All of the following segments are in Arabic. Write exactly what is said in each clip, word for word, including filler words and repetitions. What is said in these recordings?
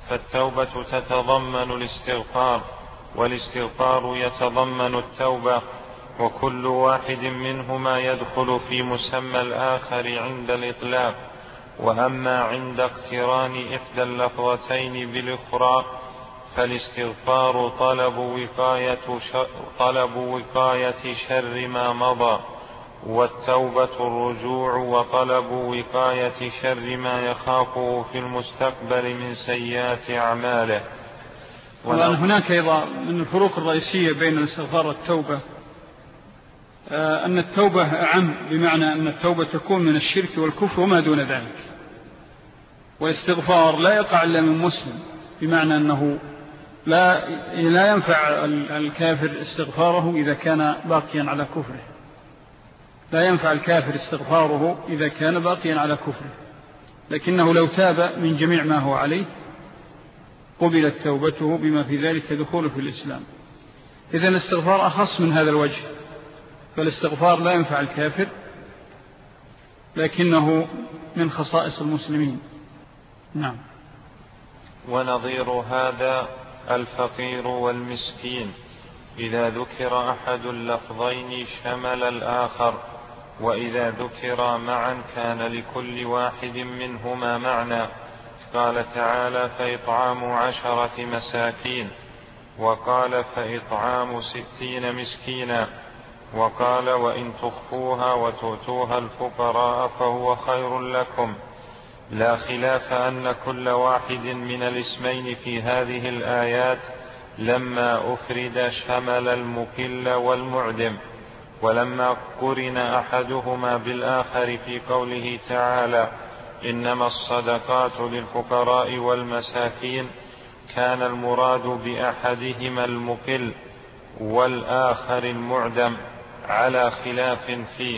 فالتوبة تتضمن الاستغفار، والاستغفار يتضمن التوبة، وكل واحد منهما يدخل في مسمى الآخر عند الإطلاق. وأما عند اقتران إحدى اللفظتين بالأخرى فالاستغفار طلب وقاية شر, طلب وقاية شر ما مضى، والتوبة الرجوع وطلب وقاية شر ما يخافه في المستقبل من سيئات أعماله. وأن هناك أيضا من الفروق الرئيسية بين الاستغفار والتوبة أن التوبة أعم، بمعنى أن التوبة تكون من الشرك والكفر وما دون ذلك، والاستغفار لا يقع إلا من مسلم، بمعنى أنه لا, لا ينفع الكافر استغفاره إذا كان باقيا على كفره، لا ينفع الكافر استغفاره إذا كان باقيا على كفره، لكنه لو تاب من جميع ما هو عليه قبلت توبته بما في ذلك دخوله في الإسلام. إذن الاستغفار أخص من هذا الوجه، فالاستغفار لا ينفع الكافر لكنه من خصائص المسلمين. نعم. ونظير هذا الفقير والمسكين، إذا ذكر أحد اللفظين شمل الآخر، وإذا ذكر معا كان لكل واحد منهما معنى. قال تعالى فإطعام عشرة مساكين، وقال فإطعام ستين مسكينا، وقال وإن تخفوها وتؤتوها الفقراء فهو خير لكم. لا خلاف أن كل واحد من الاسمين في هذه الآيات لما أفرد شمل المكل والمعدم، ولما قرن أحدهما بالآخر في قوله تعالى إنما الصدقات للفقراء والمساكين كان المراد بأحدهما المكل والآخر المعدم على خلاف فيه.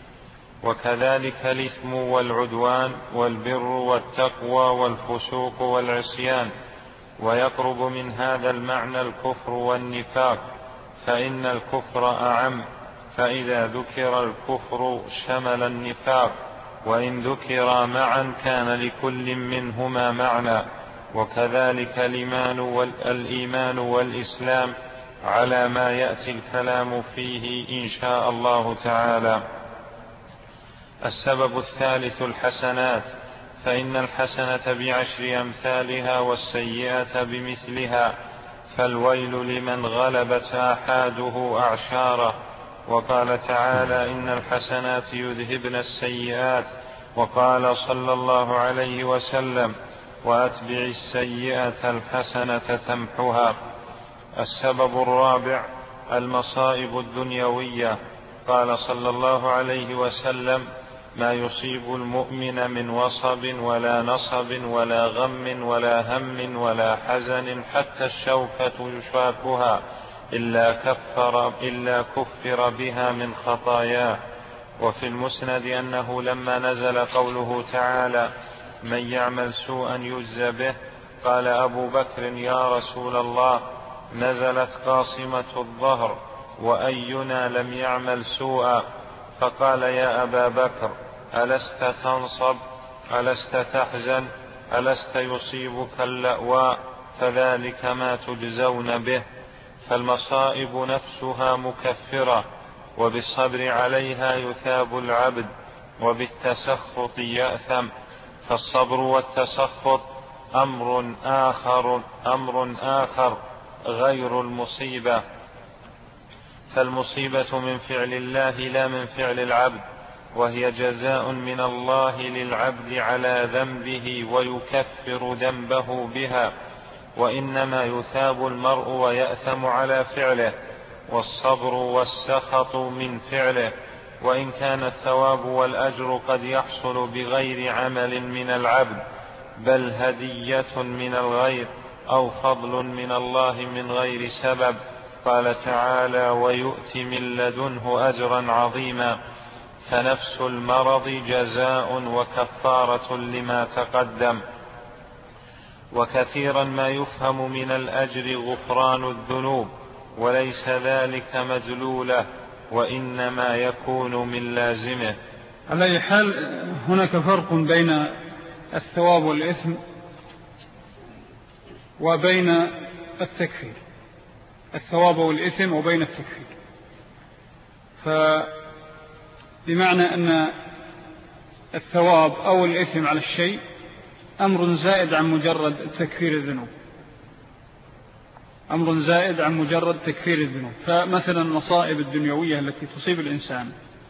وكذلك الإثم والعدوان والبر والتقوى والفسوق والعصيان. ويقرب من هذا المعنى الكفر والنفاق، فإن الكفر أعم، فإذا ذكر الكفر شمل النفاق، وإن ذكر معا كان لكل منهما معنى. وكذلك الإيمان والإسلام على ما يأتي الكلام فيه إن شاء الله تعالى. السبب الثالث الحسنات، فإن الحسنة بعشر أمثالها والسيئة بمثلها، فالويل لمن غلبت آحاده أعشاره. وقال تعالى إن الحسنات يذهبن السيئات، وقال صلى الله عليه وسلم وأتبع السيئة الحسنة تمحها. السبب الرابع المصائب الدنيوية، قال صلى الله عليه وسلم ما يصيب المؤمن من وصب ولا نصب ولا غم ولا هم ولا حزن حتى الشوكة يشاكها إلا كفر, إلا كفر بها من خطاياه. وفي المسند أنه لما نزل قوله تعالى من يعمل سوءا يجزى به قال أبو بكر يا رسول الله نزلت قاصمة الظهر وأينا لم يعمل سوءا؟ فقال يا أبا بكر ألست تنصب ألست تحزن ألست يصيبك اللأواء؟ فذلك ما تجزون به. فالمصائب نفسها مكفرة، وبالصبر عليها يثاب العبد، وبالتسخط يأثم. فالصبر والتسخط أمر آخر, أمر آخر غير المصيبة، فالمصيبة من فعل الله لا من فعل العبد، وهي جزاء من الله للعبد على ذنبه ويكفر ذنبه بها، وإنما يثاب المرء ويأثم على فعله، والصبر والسخط من فعله، وإن كان الثواب والأجر قد يحصل بغير عمل من العبد بل هدية من الغير أو فضل من الله من غير سبب. قال تعالى ويؤتي من لدنه أجرا عظيما. فنفس المرض جزاء وكفارة لما تقدم. وكثيرا ما يفهم من الأجر غفران الذنوب، وليس ذلك مدلوله، وإنما يكون من لازمه. على أي حال هناك فرق بين الثواب والإثم وبين التكفير، الثواب والإثم وبين التكفير. فبمعنى أن الثواب أو الإثم على الشيء أمر زائد عن مجرد تكفير الذنوب، أمر زائد عن مجرد تكفير الذنوب. فمثلا المصائب الدنيوية التي تصيب الإنسان،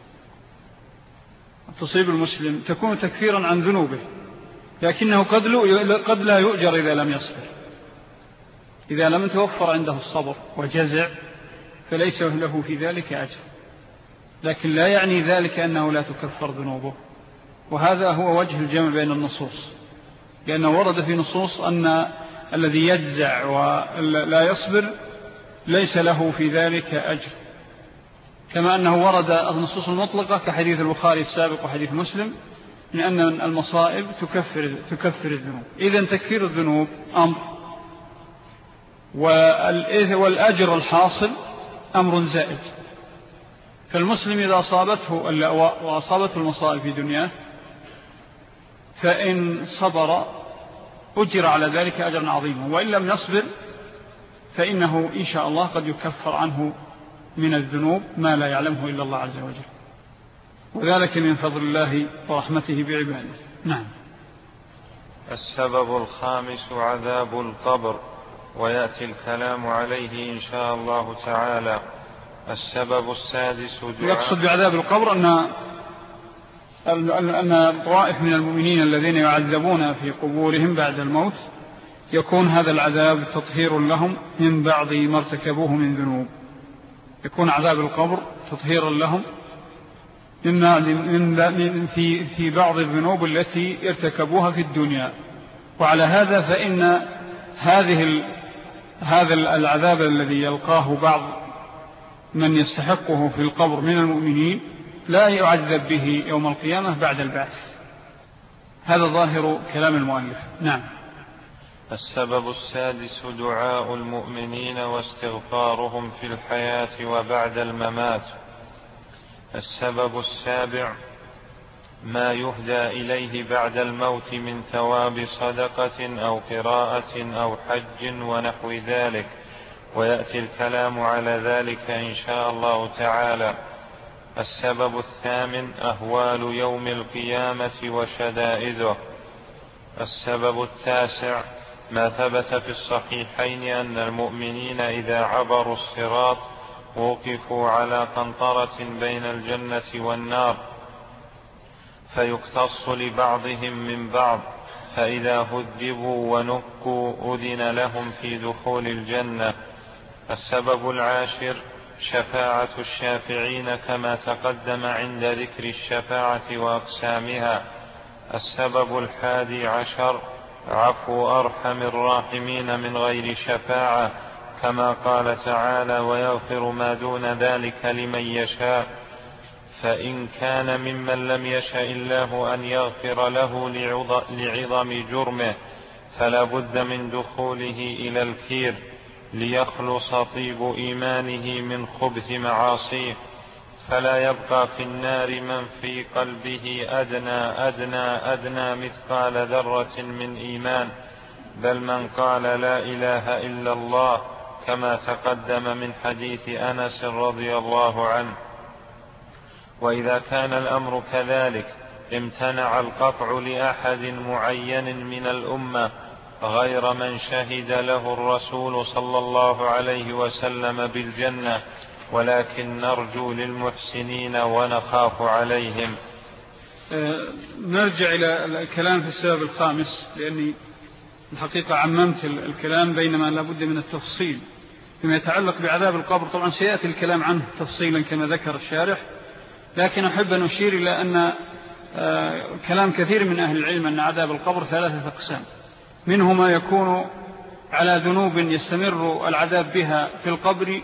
تصيب المسلم، تكون تكفيرا عن ذنوبه، لكنه قد لا يؤجر إذا لم يصبر. إذا لم يتوفر عنده الصبر وجزع فليس له في ذلك أجر، لكن لا يعني ذلك أنه لا تكفر ذنوبه. وهذا هو وجه الجمع بين النصوص، لأنه ورد في نصوص أن الذي يجزع ولا يصبر ليس له في ذلك أجر، كما أنه ورد النصوص المطلقة كحديث البخاري السابق وحديث مسلم من أن المصائب تكفر, تكفر الذنوب. إذن تكفير الذنوب أمر، والأجر الحاصل أمر زائد. فالمسلم إذا أصابته وأصابته المصائب في دنياه فإن صبر أجر على ذلك أجرا عظيما، وإن لم يصبر فإنه إن شاء الله قد يكفر عنه من الذنوب ما لا يعلمه إلا الله عز وجل، وذلك من فضل الله ورحمته بعباده. نعم. السبب الخامس عذاب القبر، ويأتي الكلام عليه إن شاء الله تعالى. السبب السادس دعاء. يقصد بعذاب القبر أن أن طوائف من المؤمنين الذين يعذبون في قبورهم بعد الموت يكون هذا العذاب تطهير لهم من بعض ما ارتكبوه من ذنوب، يكون عذاب القبر تطهيرا لهم من في في بعض الذنوب التي ارتكبوها في الدنيا. وعلى هذا فإن هذه هذا العذاب الذي يلقاه بعض من يستحقه في القبر من المؤمنين لا يعذب به يوم القيامة بعد البعث. هذا ظاهر كلام المؤلف. نعم. السبب السادس دعاء المؤمنين واستغفارهم في الحياة وبعد الممات. السبب السابع ما يهدى إليه بعد الموت من ثواب صدقة أو قراءة أو حج ونحو ذلك، ويأتي الكلام على ذلك إن شاء الله تعالى. السبب الثامن أهوال يوم القيامة وشدائده. السبب التاسع ما ثبت في الصحيحين أن المؤمنين إذا عبروا الصراط وقفوا على قنطرة بين الجنة والنار فيقتص لبعضهم من بعض، فإذا هذبوا ونكوا أذن لهم في دخول الجنة. السبب العاشر شفاعة الشافعين كما تقدم عند ذكر الشفاعة وأقسامها. السبب الحادي عشر عفو أرحم الراحمين من غير شفاعة، كما قال تعالى ويغفر ما دون ذلك لمن يشاء. فإن كان ممن لم يشأ الله أن يغفر له لعظم جرمه فلا بد من دخوله إلى الكير ليخلص طيب إيمانه من خبث معاصيه، فلا يبقى في النار من في قلبه أدنى أدنى أدنى مثقال ذرة من إيمان، بل من قال لا إله إلا الله كما تقدم من حديث أنس رضي الله عنه. وإذا كان الأمر كذلك امتنع القطع لأحد معين من الأمة غير من شهد له الرسول صلى الله عليه وسلم بالجنة، ولكن نرجو للمحسنين ونخاف عليهم. أه نرجع إلى الكلام في السبب الخامس، لأني الحقيقة عممت الكلام بينما لابد من التفصيل فيما يتعلق بعذاب القبر. طبعا سيأتي الكلام عنه تفصيلا كما ذكر الشارح، لكن أحب أن أشير إلى أن أه كلام كثير من أهل العلم أن عذاب القبر ثلاثة أقسام، منه ما يكون على ذنوب يستمر العذاب بها في القبر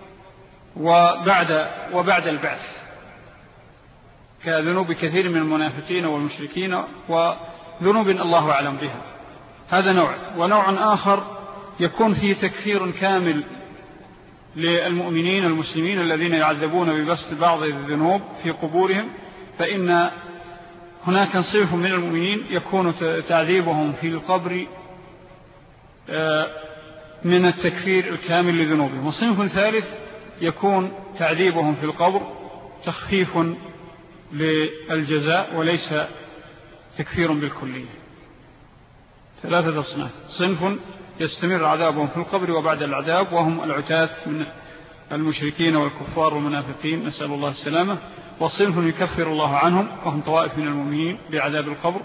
وبعد, وبعد البعث، كذنوب كثير من المنافقين والمشركين وذنوب الله أعلم بها، هذا نوع. ونوع آخر يكون فيه تكفير كامل للمؤمنين المسلمين الذين يعذبون ببسط بعض الذنوب في قبورهم، فإن هناك صنف من المؤمنين يكون تعذيبهم في القبر من التكفير الكامل لذنوبهم. وصنف ثالث يكون تعذيبهم في القبر تخفيف للجزاء وليس تكفير بالكلية. ثلاثة أصناف: صنف يستمر عذابهم في القبر وبعد العذاب وهم العتاة من المشركين والكفار والمنافقين، نسأل الله السلامة. وصنف يكفر الله عنهم وهم طوائف من المؤمنين بعذاب القبر،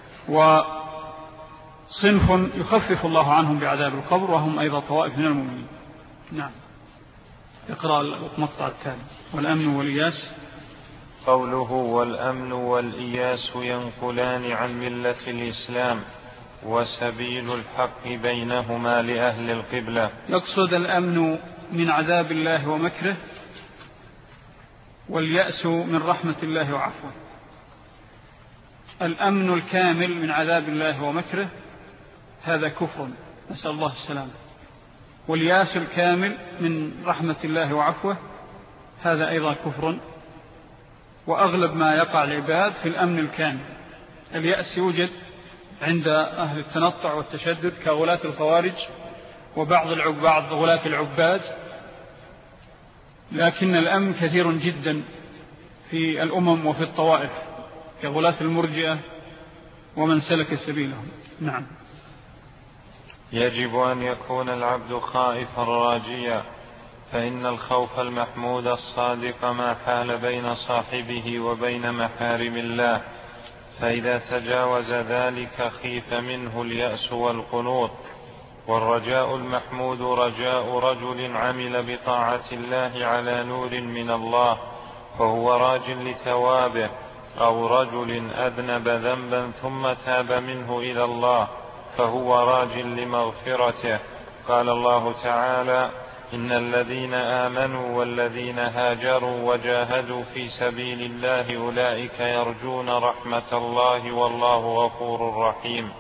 وصنف يخفف الله عنهم بعذاب القبر وهم أيضا طوائف من المؤمنين. نعم. اقرأ المقطع التالي: والأمن والإياس. قوله والأمن والإياس ينقلان عن ملة الإسلام، وسبيل الحق بينهما لأهل القبلة. يقصد الأمن من عذاب الله ومكره، واليأس من رحمة الله وعفوه. الأمن الكامل من عذاب الله ومكره هذا كفر، نسأل الله السلامة. واليأس الكامل من رحمة الله وعفوه هذا أيضا كفر. وأغلب ما يقع العباد في الأمن الكامل. اليأس يوجد عند أهل التنطع والتشدد كغلاة الخوارج وبعض العباد غلاة العباد، لكن الأمن كثير جدا في الأمم وفي الطوائف كغلاة المرجئة ومن سلك سبيلهم. نعم. يجب أن يكون العبد خائفا راجيا، فإن الخوف المحمود الصادق ما حال بين صاحبه وبين محارم الله، فإذا تجاوز ذلك خيف منه اليأس والقنوط. والرجاء المحمود رجاء رجل عمل بطاعة الله على نور من الله فهو راج لثوابه، أو رجل أذنب ذنبا ثم تاب منه إلى الله فهو راج لمغفرته. قال الله تعالى: إن الذين آمنوا والذين هاجروا وجاهدوا في سبيل الله أولئك يرجون رحمة الله والله غفور رحيم.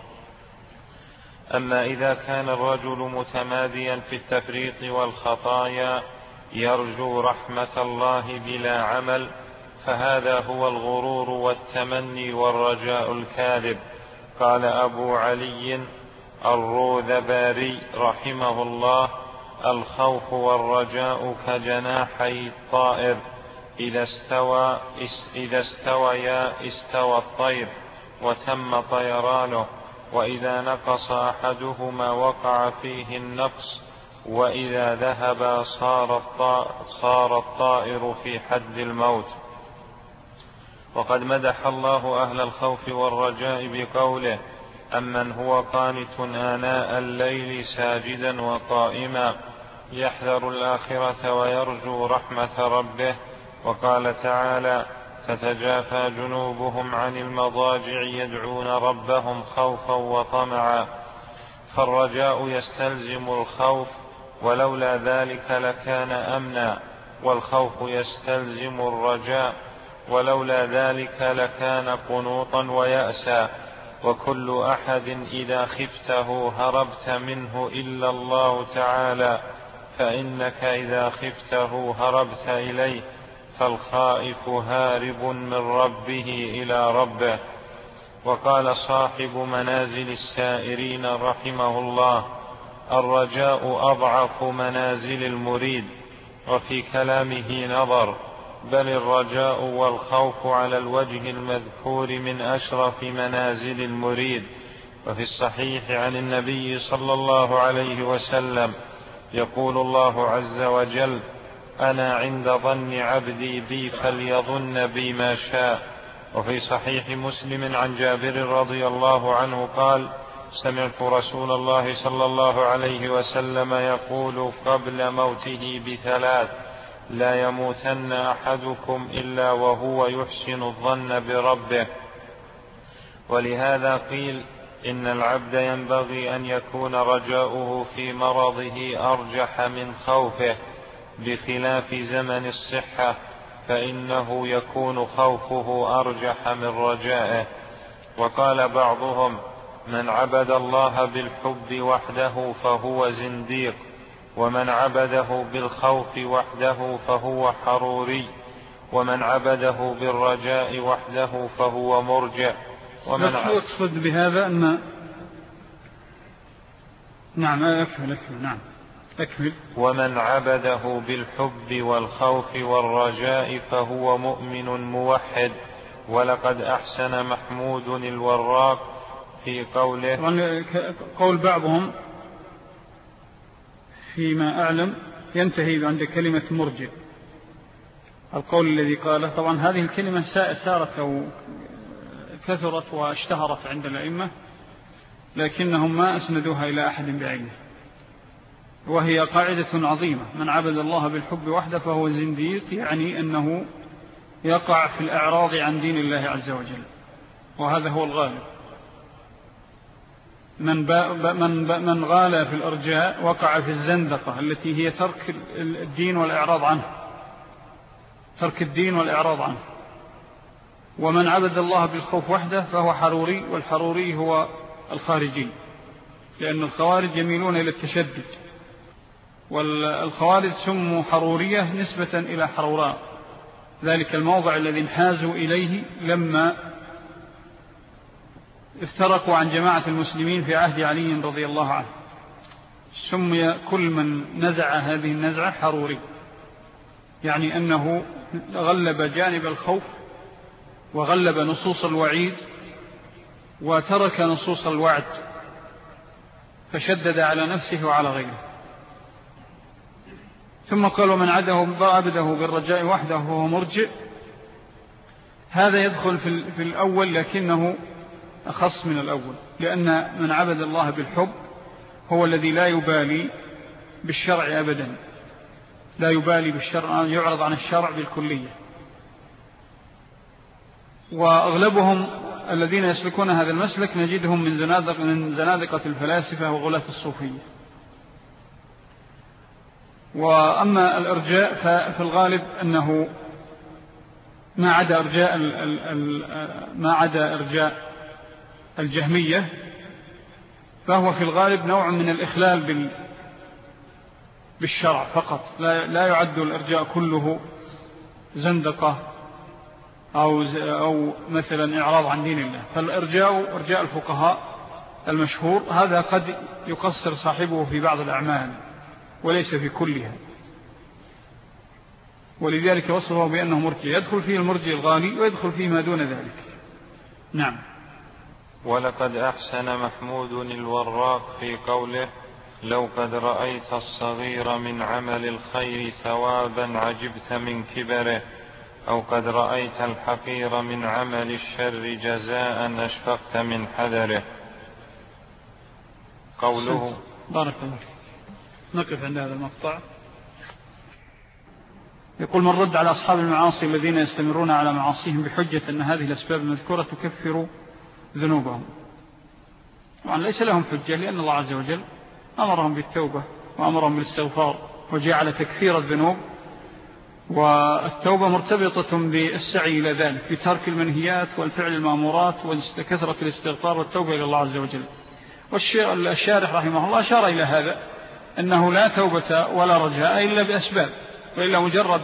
أما إذا كان الرجل متماديا في التفريط والخطايا يرجو رحمة الله بلا عمل، فهذا هو الغرور والتمني والرجاء الكاذب. قال أبو علي الروذباري رحمه الله: الخوف والرجاء كجناحي الطائر، إذا استوى إذا استويا استوى الطير وتم طيرانه، وإذا نقص أحدهما وقع فيه النقص، وإذا ذهب صار الطائر في حد الموت. وقد مدح الله أهل الخوف والرجاء بقوله: أمن هو قانت آناء الليل ساجدا وقائما يحذر الآخرة ويرجو رحمة ربه. وقال تعالى: تتجافى جنوبهم عن المضاجع يدعون ربهم خوفا وطمعا. فالرجاء يستلزم الخوف، ولولا ذلك لكان أمنا، والخوف يستلزم الرجاء، ولولا ذلك لكان قنوطا ويأسا. وكل أحد إذا خفته هربت منه إلا الله تعالى، فإنك إذا خفته هربت إليه، فالخائف هارب من ربه إلى ربه. وقال صاحب منازل السائرين رحمه الله: الرجاء أضعف منازل المريد. وفي كلامه نظر، بل الرجاء والخوف على الوجه المذكور من أشرف منازل المريد. وفي الصحيح عن النبي صلى الله عليه وسلم يقول الله عز وجل: أنا عند ظن عبدي بي فليظن بي ما شاء. وفي صحيح مسلم عن جابر رضي الله عنه قال: سمعت رسول الله صلى الله عليه وسلم يقول قبل موته بثلاث: لا يموتن أحدكم إلا وهو يحسن الظن بربه. ولهذا قيل إن العبد ينبغي أن يكون رجاؤه في مرضه أرجح من خوفه، بخلاف زمن الصحة فإنه يكون خوفه أرجح من رجائه. وقال بعضهم: من عبد الله بالحب وحده فهو زنديق، ومن عبده بالخوف وحده فهو حروري، ومن عبده بالرجاء وحده فهو مرجع. ومن يقصد بهذا أن نعم أكمل أكمل نعم أكمل. ومن عبده بالحب والخوف والرجاء فهو مؤمن موحد. ولقد أحسن محمود الوراق في قوله، قول بعضهم فيما أعلم ينتهي عند كلمة مرجئ، القول الذي قاله. طبعا هذه الكلمة سارت أو كثرت واشتهرت عند الأئمة، لكنهم ما أسندوها إلى أحد بعينه، وهي قاعدة عظيمة: من عبد الله بالحب وحده فهو زنديق، يعني أنه يقع في الأعراض عن دين الله عز وجل، وهذا هو الغالب. من, من, من غالى في الأرجاء وقع في الزندقة التي هي ترك الدين والإعراض عنه، ترك الدين والإعراض عنه. ومن عبد الله بالخوف وحده فهو حروري، والحروري هو الخارجي، لأن الخوارج يميلون إلى التشدد، والخوارج سموا حرورية نسبة إلى حروراء، ذلك الموضع الذي انحازوا إليه لما افترقوا عن جماعة المسلمين في عهد علي رضي الله عنه. سمي كل من نزع هذه النزعة حروري، يعني أنه غلب جانب الخوف وغلب نصوص الوعيد وترك نصوص الوعد، فشدد على نفسه وعلى غيره. ثم قال: ومن عبده بالرجاء وحده وهو مرجئ. هذا يدخل في الأول لكنه أخص من الأول، لأن من عبد الله بالحب هو الذي لا يبالي بالشرع أبدا، لا يبالي بالشرع، يعرض عن الشرع بالكلية. وأغلبهم الذين يسلكون هذا المسلك نجدهم من زنادقة, من زنادقة الفلاسفة وغلاة الصوفية. وأما الإرجاء ففي الغالب أنه ما عدا إرجاء ما عدا إرجاء الجهمية فهو في الغالب نوع من الإخلال بالشرع فقط، لا يعد الإرجاء كله زندقة أو, أو مثلا إعراض عن دين الله. فالإرجاء إرجاء الفقهاء المشهور هذا قد يقصر صاحبه في بعض الأعمال وليس في كلها، ولذلك وصفه بأنه مرجئ، يدخل فيه المرجئ الغالي ويدخل فيه ما دون ذلك. نعم. ولقد أحسن محمود الوراق في قوله: لو قد رأيت الصغير من عمل الخير ثوابا عجبت من كبره، أو قد رأيت الحقير من عمل الشر جزاء أشفقت من حذره. قوله. بارك الله. نقف عند هذا المقطع. يقول: من رد على أصحاب المعاصي الذين يستمرون على معاصيهم بحجة أن هذه الأسباب المذكورة تكفر ذنوبهم. طبعا ليس لهم حجة، لأن الله عز وجل أمرهم بالتوبة وأمرهم بالاستغفار، وجعل تكفير الذنوب والتوبة مرتبطة بالسعي إلى ذلك، بترك المنهيات والفعل المأمورات وكثرة الاستغفار والتوبة إلى الله عز وجل. والشارح رحمه الله أشار إلى هذا، أنه لا توبة ولا رجاء إلا بأسباب، وإلا مجرد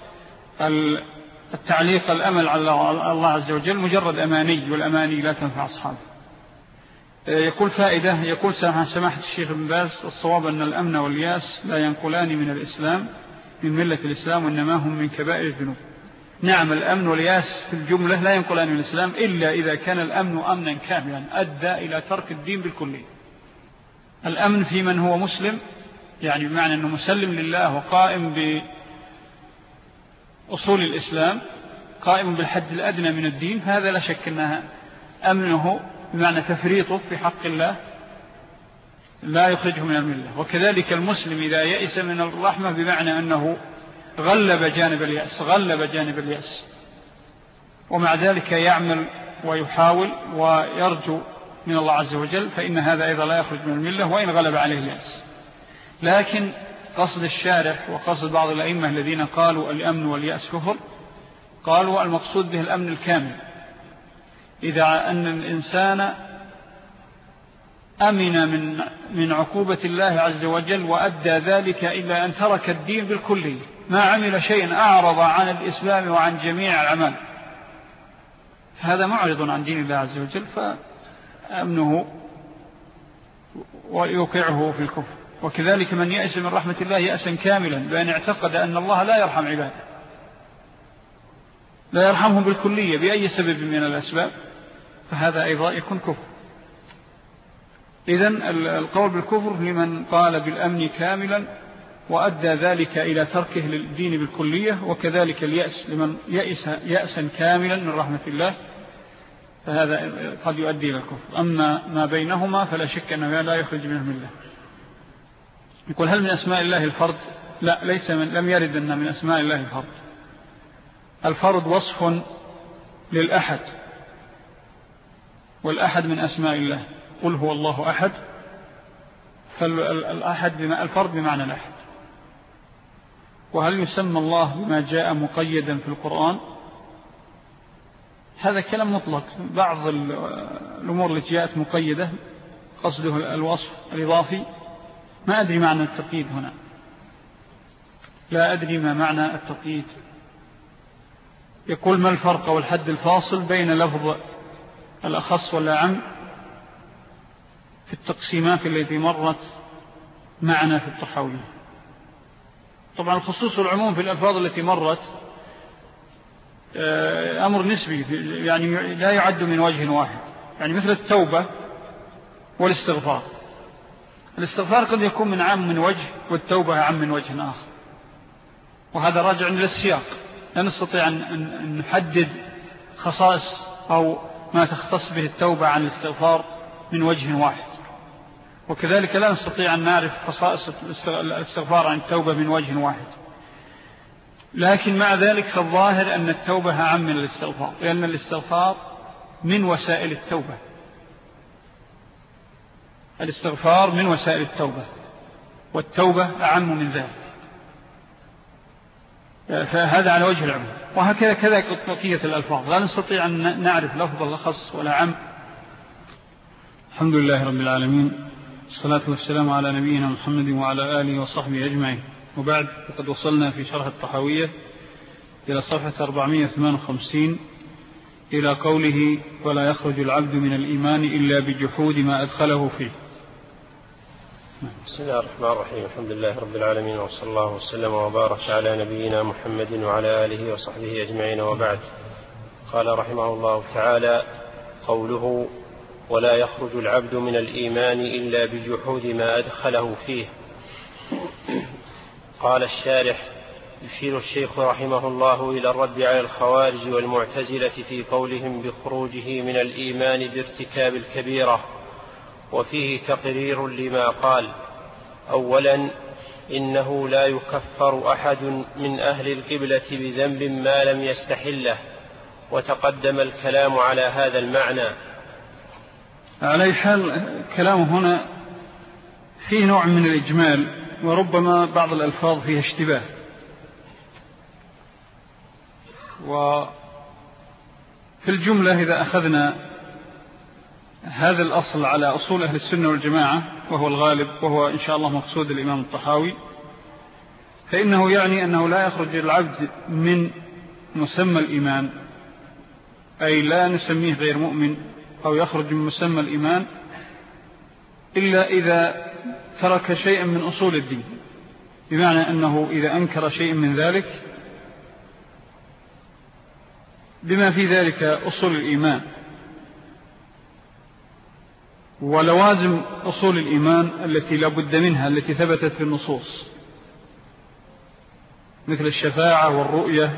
التعليق الأمل على الله عز وجل مجرد أماني، والأماني لا تنفع أصحابه. يقول فائدة، يقول سماحة الشيخ ابن باز: الصواب أن الأمن والياس لا ينقلان من الإسلام من ملة الإسلام، وإنما هم من كبائر الذنوب. نعم، الأمن والياس في الجملة لا ينقلان من الإسلام إلا إذا كان الأمن أمنا كاملا أدى إلى ترك الدين بالكلية. الأمن في من هو مسلم، يعني بمعنى أنه مسلم لله وقائم بأصول الإسلام، قائم بالحد الأدنى من الدين، هذا لا شك أنها أمنه بمعنى تفريطه في حق الله لا يخرجه من الملة. وكذلك المسلم إذا يئس من الرحمة بمعنى أنه غلب جانب اليأس غلب جانب اليأس ومع ذلك يعمل ويحاول ويرجو من الله عز وجل، فإن هذا أيضا لا يخرج من الملة وإن غلب عليه اليأس. لكن قصد الشارح وقصد بعض الأئمة الذين قالوا الأمن واليأس كفر، قالوا المقصود به الأمن الكامل، إذا أن الإنسان أمن من من عقوبة الله عز وجل وأدى ذلك إلى أن ترك الدين بالكلي، ما عمل شيء أعرض عن الإسلام وعن جميع الأعمال، هذا معرض عن دين الله عز وجل، فأمنه ويوقعه في الكفر. وكذلك من يأس من رحمة الله يأسا كاملا بأن اعتقد أن الله لا يرحم عباده، لا يرحمهم بالكلية بأي سبب من الأسباب، فهذا أيضا يكون كفر. إذن القول بالكفر لمن قال بالأمن كاملا وأدى ذلك إلى تركه للدين بالكلية، وكذلك اليأس لمن يأس يأسا كاملا من رحمة الله، فهذا قد يؤدي إلى الكفر. أما ما بينهما فلا شك أنه لا يخرج منه من الله. يقول هل من أسماء الله الفرد؟ لا، ليس من لم يرد أن من أسماء الله الفرد. الفرد وصف للأحد، والأحد من أسماء الله. قل هو الله أحد، فالأحد بما الفرد بمعنى الأحد. وهل يسمى الله بما جاء مقيدا في القرآن؟ هذا كلام مطلق. بعض الأمور التي جاءت مقيدة قصده الوصف الإضافي. ما أدري معنى التقييد هنا، لا أدري ما معنى التقييد. يقول ما الفرق والحد الفاصل بين لفظ الأخص والأعم في التقسيمات التي مرت معنا في الطحاوية؟ طبعا الخصوص والعموم في الألفاظ التي مرت أمر نسبي، يعني لا يعد من وجه واحد. يعني مثل التوبة والاستغفار، الاستغفار قد يكون من عام من وجه، والتوبة عام من وجه آخر، وهذا راجع إلى السياق. لا نستطيع أن نحدد خصائص أو ما تختص به التوبة عن الاستغفار من وجه واحد، وكذلك لا نستطيع أن نعرف خصائص الاستغفار عن التوبة من وجه واحد. لكن مع ذلك فالظاهر أن التوبة أعم من الاستغفار، لأن الاستغفار من وسائل التوبة، الاستغفار من وسائل التوبة، والتوبة أعم من ذلك. فهذا على وجه العموم. وهكذا كذا بقية الألفاظ لا نستطيع أن نعرف لفظ الأخص ولا عم. الحمد لله رب العالمين، الصلاة والسلام على نبينا محمد وعلى آله وصحبه أجمعين. وبعد، فقد وصلنا في شرح الطحاوية إلى صفحة أربعمائة وثمانية وخمسين إلى قوله ولا يخرج العبد من الإيمان إلا بجحود ما أدخله فيه. بسم الله الرحمن الرحيم. الحمد لله رب العالمين، وصلى الله وسلم وبارك على نبينا محمد وعلى آله وصحبه أجمعين. وبعد، قال رحمه الله تعالى: قوله ولا يخرج العبد من الإيمان إلا بجحود ما أدخله فيه. قال الشارح: يشير الشيخ رحمه الله إلى الرد على الخوارج والمعتزلة في قولهم بخروجه من الإيمان بارتكاب الكبيرة، وفيه تقرير لما قال. أولا، إنه لا يكفر أحد من أهل القبلة بذنب ما لم يستحله، وتقدم الكلام على هذا المعنى. على حال كلام هنا فيه نوع من الإجمال، وربما بعض الألفاظ فيها اشتباه. وفي الجملة إذا أخذنا هذا الأصل على أصول أهل السنة والجماعة، وهو الغالب، وهو إن شاء الله مقصود الإمام الطحاوي، فإنه يعني أنه لا يخرج العبد من مسمى الإيمان، أي لا نسميه غير مؤمن، أو يخرج من مسمى الإيمان إلا إذا ترك شيئا من أصول الدين، بمعنى أنه إذا أنكر شيء من ذلك بما في ذلك أصول الإيمان ولوازم أصول الإيمان التي لا بد منها، التي ثبتت في النصوص، مثل الشفاعة والرؤية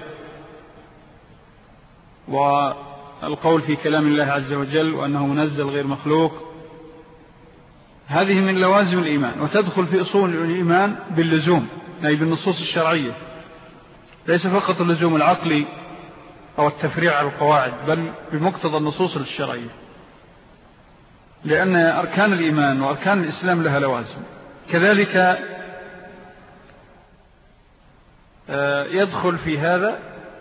والقول في كلام الله عز وجل وأنه منزل غير مخلوق. هذه من لوازم الإيمان، وتدخل في أصول الإيمان باللزوم، أي بالنصوص الشرعية، ليس فقط اللزوم العقلي أو التفريع على القواعد، بل بمقتضى النصوص الشرعية، لأن أركان الإيمان وأركان الإسلام لها لوازم. كذلك يدخل في هذا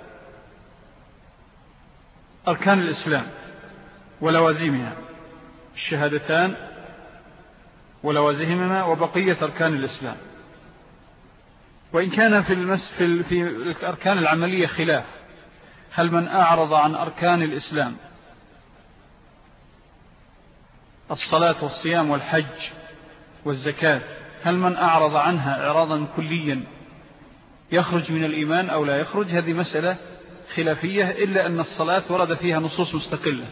أركان الإسلام ولوازمها، الشهادتان ولوازمهما وبقية أركان الإسلام. وإن كان في, المس في, في الأركان العملية خلاف، هل من أعرض عن أركان الإسلام الصلاة والصيام والحج والزكاة هل من أعرض عنها إعراضا كليا يخرج من الإيمان أو لا يخرج؟ هذه مسألة خلافية، إلا أن الصلاة ورد فيها نصوص مستقلة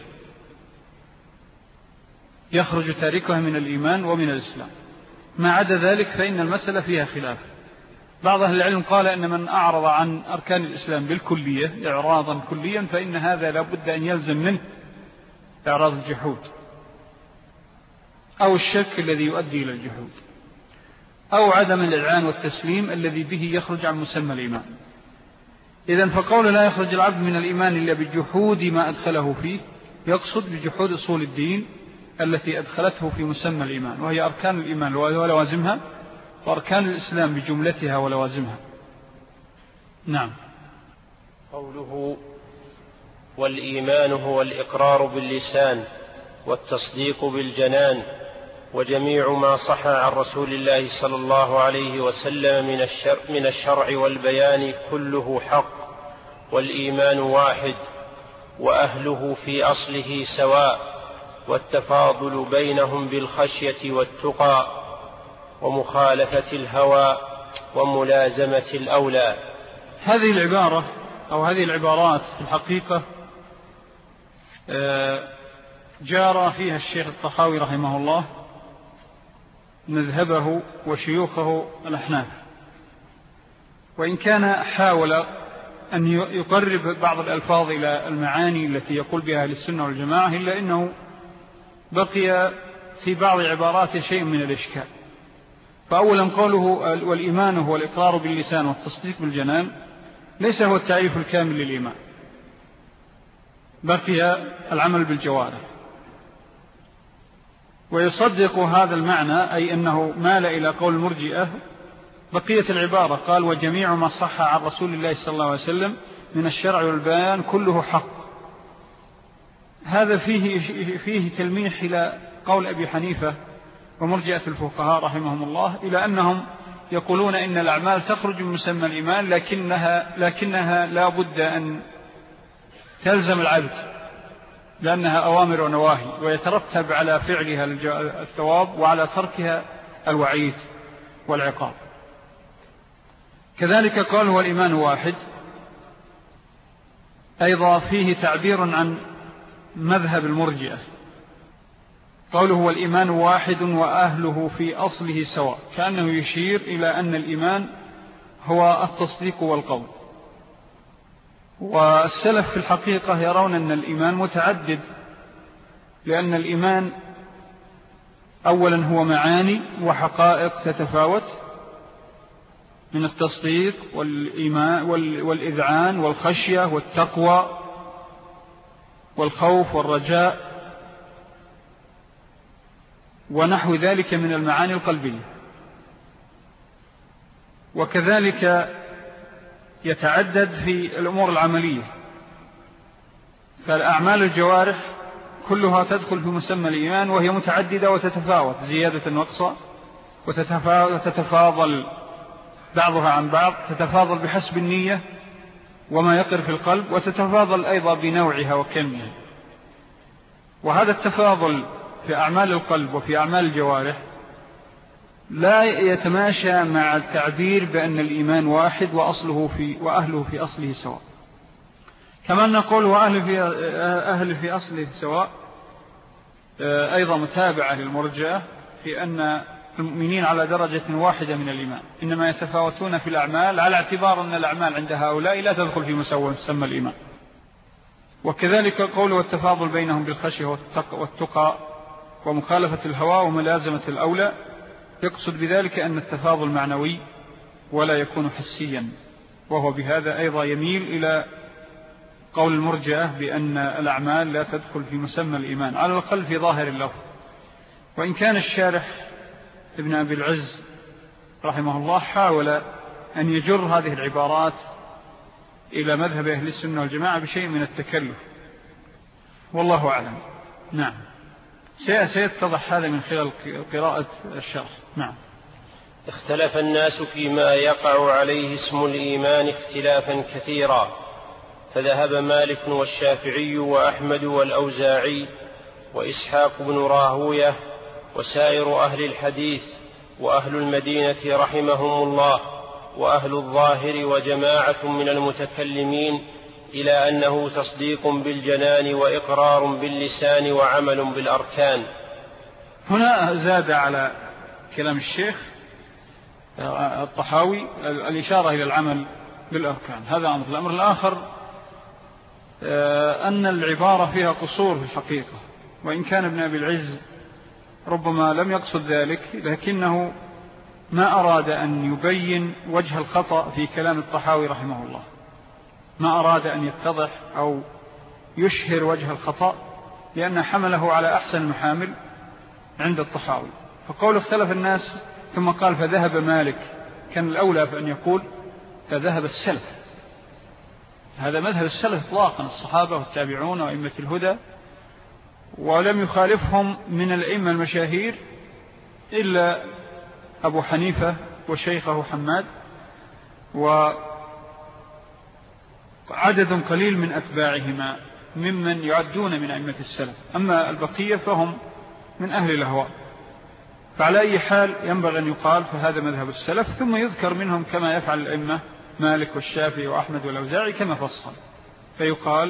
يخرج تاركها من الإيمان ومن الإسلام. ما عدا ذلك فإن المسألة فيها خلاف. بعض أهل العلم قال أن من أعرض عن أركان الإسلام بالكلية إعراضا كليا فإن هذا لابد أن يلزم منه إعراض الجحود أو الشك الذي يؤدي إلى الجحود أو عدم الإذعان والتسليم الذي به يخرج عن مسمى الإيمان. إذن فقول لا يخرج العبد من الإيمان إلا بجحود ما أدخله فيه يقصد بجحود أصول الدين التي أدخلته في مسمى الإيمان، وهي أركان الإيمان ولوازمها، وأركان الإسلام بجملتها ولوازمها. نعم. قوله والإيمان هو الإقرار باللسان والتصديق بالجنان، وجميع ما صح عن رسول الله صلى الله عليه وسلم من الشرع, من الشرع والبيان كله حق، والإيمان واحد وأهله في أصله سواء، والتفاضل بينهم بالخشية والتقى ومخالفة الهوى وملازمة الأولى. هذه العبارة أو هذه العبارات في الحقيقة جار فيها الشيخ الطحاوي رحمه الله مذهبه وشيوخه الأحناف، وإن كان حاول أن يقرب بعض الألفاظ إلى المعاني التي يقول بها أهل السنة والجماعة، إلا أنه بقي في بعض عبارات شيء من الإشكال. فأولا قوله والإيمان هو الإقرار باللسان والتصديق بالجنان ليس هو التعريف الكامل للإيمان، بقي العمل بالجوارح. ويصدق هذا المعنى أي أنه مال إلى قول المرجئة بقية العبارة، قال وجميع ما صح عن رسول الله صلى الله عليه وسلم من الشرع والبيان كله حق. هذا فيه, فيه تلميح إلى قول أبي حنيفة ومرجئة الفقهاء رحمهم الله إلى أنهم يقولون إن الأعمال تخرج من مسمى الإيمان، لكنها, لكنها لا بد أن تلزم العبد لأنها أوامر ونواهي، ويترتب على فعلها الثواب وعلى تركها الوعيد والعقاب. كذلك قال هو الإيمان واحد أيضا فيه تعبير عن مذهب المرجئة، قوله هو الإيمان واحد وأهله في أصله سواء، كأنه يشير إلى أن الإيمان هو التصديق والقول. والسلف في الحقيقة يرون أن الإيمان متعدد، لأن الإيمان أولا هو معاني وحقائق تتفاوت من التصديق والإيمان والإذعان والخشية والتقوى والخوف والرجاء ونحو ذلك من المعاني القلبية. وكذلك يتعدد في الأمور العملية، فالأعمال الجوارح كلها تدخل في مسمى الإيمان، وهي متعددة وتتفاوت زيادة نقصا، وتتفاضل بعضها عن بعض، تتفاضل بحسب النية وما يقر في القلب، وتتفاضل أيضا بنوعها وكمها. وهذا التفاضل في أعمال القلب وفي أعمال الجوارح لا يتماشى مع التعبير بأن الإيمان واحد وأصله في وأهله في أصله سواء. كما نقول وأهل في أهل في أصله سواء أيضا متابعة للمرجئة في أن المؤمنين على درجة واحدة من الإيمان، إنما يتفاوتون في الأعمال على اعتبار أن الأعمال عند هؤلاء لا تدخل في مسمى الإيمان. وكذلك قول والتفاضل بينهم بالخشية والتقى ومخالفة الهوى وملازمة الأولى، يقصد بذلك أن التفاضل معنوي ولا يكون حسيا، وهو بهذا أيضا يميل إلى قول المرجئة بأن الأعمال لا تدخل في مسمى الإيمان على الأقل في ظاهر اللفظ. وإن كان الشارح ابن أبي العز رحمه الله حاول أن يجر هذه العبارات إلى مذهب أهل السنة والجماعة بشيء من التكلف، والله أعلم. نعم، سيتضح هذا من خلال قراءة الشرح. نعم. اختلف الناس فيما يقع عليه اسم الإيمان اختلافا كثيرا، فذهب مالك والشافعي وأحمد والأوزاعي وإسحاق بن راهوية وسائر أهل الحديث وأهل المدينة رحمهم الله وأهل الظاهر وجماعة من المتكلمين إلى أنه تصديق بالجنان وإقرار باللسان وعمل بالأركان. هنا زاد على كلام الشيخ الطحاوي الإشارة إلى العمل بالأركان. هذا أمر. الأمر الآخر أن العبارة فيها قصور في الحقيقة، وإن كان ابن أبي العز ربما لم يقصد ذلك، لكنه ما أراد أن يبين وجه الخطأ في كلام الطحاوي رحمه الله، ما أراد أن يتضح أو يشهر وجه الخطأ، لأن حمله على أحسن المحامل عند الطحاوي. فقول اختلف الناس ثم قال فذهب مالك، كان الأولى فأن يقول فذهب السلف. هذا مذهب السلف اطلاقا، الصحابة والتابعون وأئمة الهدى، ولم يخالفهم من الأئمة المشاهير إلا أبو حنيفة وشيخه حماد وعدد قليل من أتباعهما ممن يعدون من أئمة السلف. أما البقية فهم من أهل الأهواء. فعلى أي حال ينبغي أن يقال فهذا مذهب السلف، ثم يذكر منهم كما يفعل الأئمة مالك والشافعي وأحمد والأوزاعي كما فصل، فيقال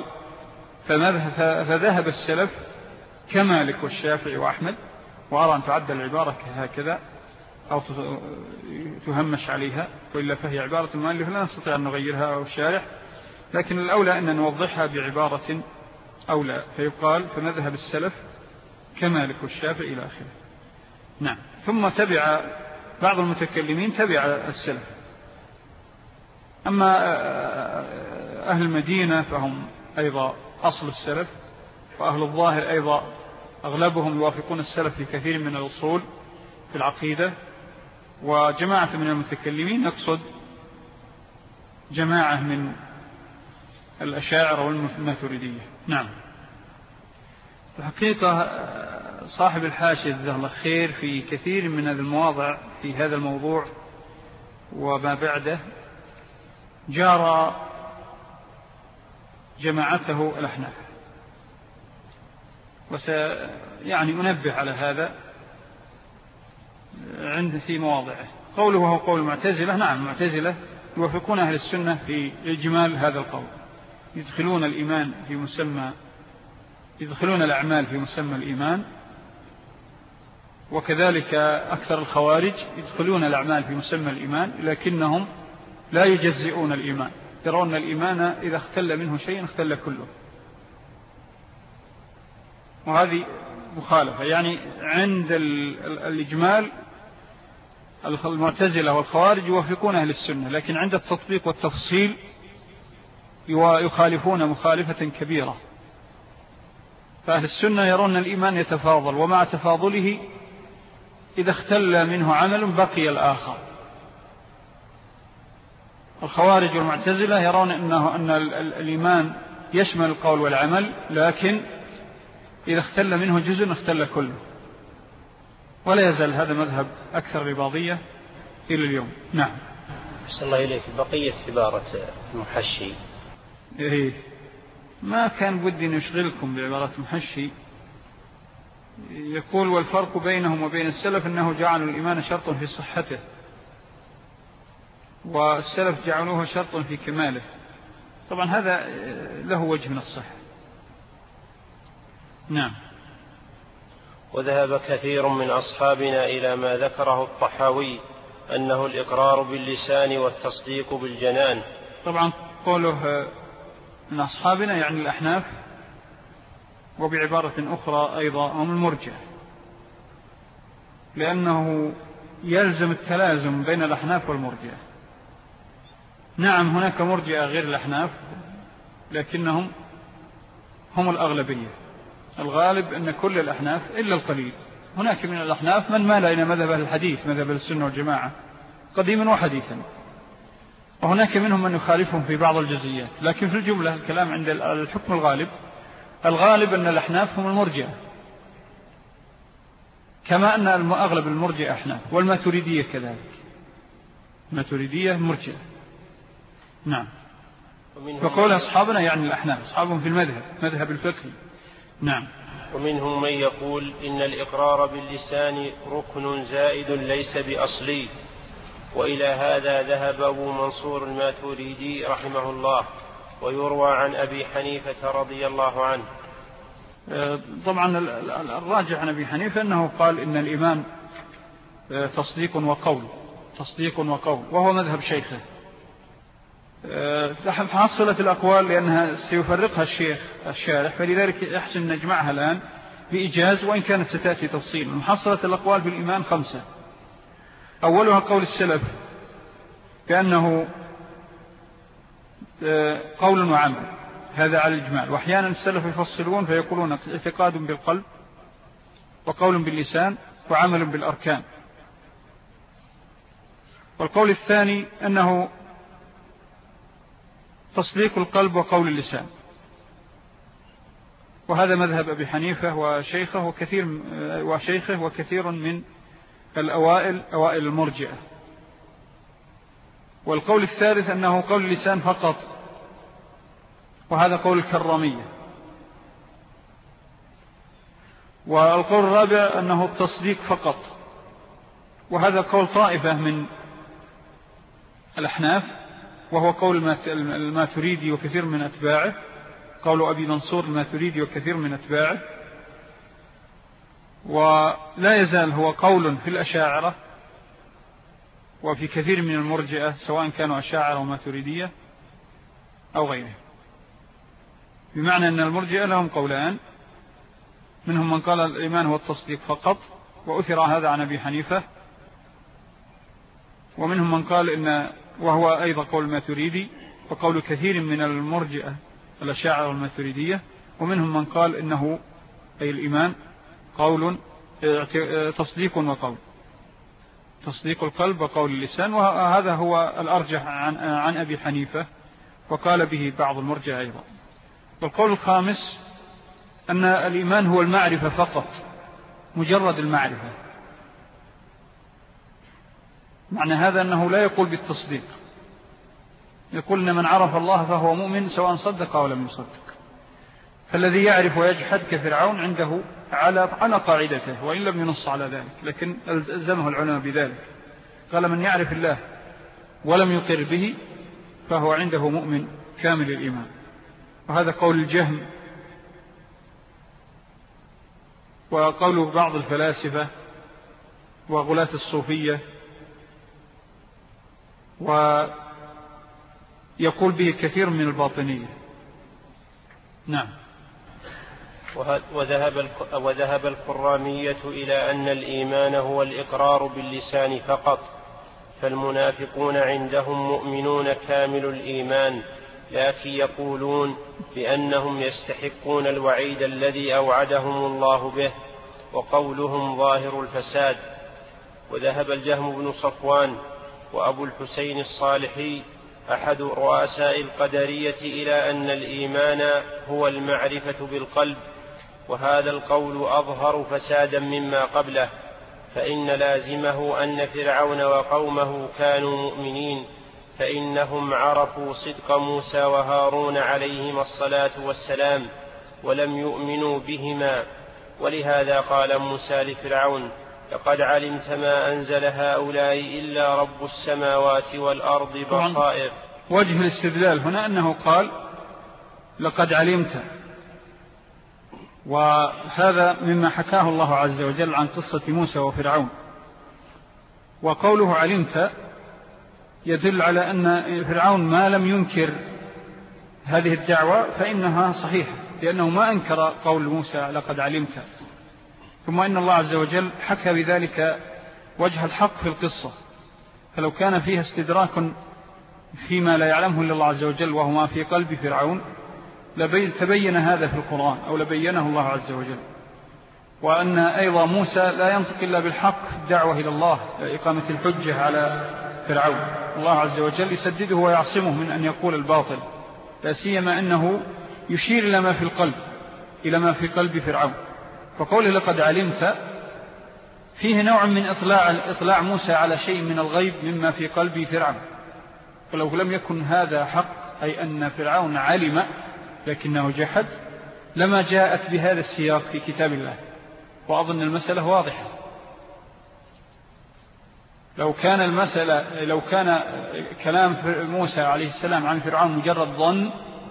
فذهب السلف كمالك والشافعي وأحمد. وأرى أن تعدل العبارة هكذا أو تهمش عليها، وإلا فهي عبارة المؤلف لا نستطيع أن نغيرها أو الشارح، لكن الأولى أن نوضحها بعبارة أولى، فيقال فمذهب السلف كمالك والشافعي إلى آخره. نعم. ثم تبع بعض المتكلمين تبع السلف. أما أهل المدينة فهم أيضا أصل السلف، وأهل الظاهر أيضا أغلبهم يوافقون السلف في كثير من الأصول في العقيدة. وجماعة من المتكلمين نقصد جماعة من الأشاعرة والماتريدية. نعم. الحقيقة صاحب الحاشية جزاه الله خير في كثير من هذه المواضع في هذا الموضوع وما بعده جارى جماعته الأحناف، وسيعني أنبه على هذا عند في مواضعه. قوله وهو قول المعتزلة، نعم المعتزلة يوافقون أهل السنة في إجمال هذا القول، يدخلون الإيمان في مسمى يدخلون الأعمال في مسمى الإيمان، وكذلك أكثر الخوارج يدخلون الأعمال في مسمى الإيمان، لكنهم لا يجزئون الإيمان، يرون الإيمان إذا اختل منه شيء اختل كله. وهذه مخالفة، يعني عند الإجمال المعتزلة والخوارج يوافقون أهل السنة، لكن عند التطبيق والتفصيل يخالفون مخالفة كبيرة. فأهل السنة يرون الإيمان يتفاضل، ومع تفاضله إذا اختل منه عمل بقي الآخر. الخوارج والمعتزلة يرون أنه أن الإيمان يشمل القول والعمل، لكن إذا اختل منه جزء اختل كله. ولا يزال هذا مذهب أكثر الإباضية إلى اليوم. نعم. أحسن الله إليك. بقية عبارة المحشي إيه ما كان بدي نشغلكم بعبارة المحشي. يقول والفرق بينهم وبين السلف أنه جعلوا الإيمان شرط في صحته، والسلف جعلوه شرط في كماله. طبعا هذا له وجه من الصحة. نعم. وذهب كثير من أصحابنا إلى ما ذكره الطحاوي أنه الإقرار باللسان والتصديق بالجنان. طبعا قوله من أصحابنا يعني الأحناف، وبعبارة أخرى أيضا هم المرجئة، لأنه يلزم التلازم بين الأحناف والمرجئة. نعم هناك مرجئة غير الأحناف، لكنهم هم الأغلبية. الغالب أن كل الأحناف إلا القليل. هناك من الأحناف من مال إلى مذهب الحديث، مذهب السنة والجماعة قديما وحديثا، وهناك منهم من يخالفهم في بعض الجزئيات، لكن في الجملة الكلام عند الحكم الغالب الغالب أن الأحناف هم المرجئة، كما أن أغلب المرجئة أحناف، والماتريدية كذلك، الماتريدية مرجئة. نعم. وقول أصحابنا يعني الأحناف، أصحابهم في المذهب، مذهب الفقه. نعم. ومنهم من يقول إن الإقرار باللسان ركن زائد ليس بأصلي، وإلى هذا ذهب أبو منصور الماتريدي رحمه الله، ويروى عن أبي حنيفة رضي الله عنه. طبعا الراجع عن أبي حنيفة أنه قال إن الإيمان تصديق وقول، تصديق وقول، وهو مذهب شيخه. حصلت الأقوال لأنها سيفرقها الشيخ الشارح، فلذلك يحسن نجمعها الآن بإيجاز وإن كانت ستأتي تفصيل. محصلت الأقوال بالإيمان خمسة. أولها قول السلف بأنه قول وعمل، هذا على الإجمال. وأحيانا السلف يفصلون فيقولون اعتقاد بالقلب، وقول باللسان، وعمل بالأركان. والقول الثاني أنه تصديق القلب وقول اللسان، وهذا مذهب أبي حنيفة وشيخه وكثير وشيخه وكثير من الأوائل أوائل المرجئة. والقول الثالث أنه قول اللسان فقط، وهذا قول الكرامية. والقول الرابع أنه التصديق فقط، وهذا قول طائفة من الأحناف، وهو قول الماتريدي وكثير من أتباعه، قول أبي منصور الماتريدي وكثير من أتباعه. ولا يزال هو قول في الأشاعرة وفي كثير من المرجئة، سواء كانوا أشاعرة وماتريدية أو غيره، بمعنى أن المرجئة لهم قولان، منهم من قال الإيمان هو التصديق فقط، وأثر هذا عن أبي حنيفة، ومنهم من قال إن، وهو أيضا قول الماتريدي وقول كثير من المرجئة الأشاعرة والماتريدية، ومنهم من قال إنه أي الإيمان قول تصديق وقول، تصديق القلب وقول اللسان، وهذا هو الأرجح عن, عن أبي حنيفة، وقال به بعض المرجئة أيضا. والقول الخامس أن الإيمان هو المعرفة فقط، مجرد المعرفة. معنى هذا أنه لا يقول بالتصديق، يقول إن من عرف الله فهو مؤمن سواء صدق أو لم يصدق. فالذي يعرف ويجحد كفرعون عنده على على قاعدته، وإن لم ينص على ذلك، لكن ألزمه العلماء بذلك. قال من يعرف الله ولم يقر به فهو عنده مؤمن كامل الإيمان. وهذا قول الجهم، وقول بعض الفلاسفة وغلاة الصوفية، ويقول به كثير من الباطنية. نعم. وذهب وذهب الكرامية إلى أن الإيمان هو الإقرار باللسان فقط، فالمنافقون عندهم مؤمنون كامل الإيمان، لكن يقولون بأنهم يستحقون الوعيد الذي أوعدهم الله به، وقولهم ظاهر الفساد. وذهب الجهم بن صفوان وأبو الحسين الصالحي أحد رؤساء القدرية إلى أن الإيمان هو المعرفة بالقلب، وهذا القول أظهر فسادا مما قبله، فإن لازمه أن فرعون وقومه كانوا مؤمنين، فإنهم عرفوا صدق موسى وهارون عليهما الصلاة والسلام ولم يؤمنوا بهما. ولهذا قال موسى لفرعون لقد علمت ما أنزل هؤلاء إلا رب السماوات والأرض بصائر. وجه الاستدلال هنا أنه قال لقد علمت، وهذا مما حكاه الله عز وجل عن قصة موسى وفرعون. وقوله علمت يدل على أن فرعون ما لم ينكر هذه الدعوة فإنها صحيحة، لأنه ما أنكر قول موسى لقد علمت. ثم إن الله عز وجل حكى بذلك وجه الحق في القصة، فلو كان فيها استدراك فيما لا يعلمه إلا الله عز وجل وهو ما في قلب فرعون لتبين هذا في القرآن، أو لبينه الله عز وجل. وأن أيضا موسى لا ينطق إلا بالحق في الدعوة إلى الله لإقامة الحجة على فرعون، الله عز وجل يسدده ويعصمه من أن يقول الباطل، لا سيما أنه يشير إلى ما في القلب، إلى ما في قلب فرعون. فقوله لقد علمت فيه نوع من إطلاع, إطلاع موسى على شيء من الغيب مما في قلب فرعون. ولو لم يكن هذا حق، أي أن فرعون علم لكنه جحد، لما جاءت بهذا السياق في كتاب الله، وأظن المسألة واضحة. لو كان المسألة لو كان كلام موسى عليه السلام عن فرعون مجرد ظن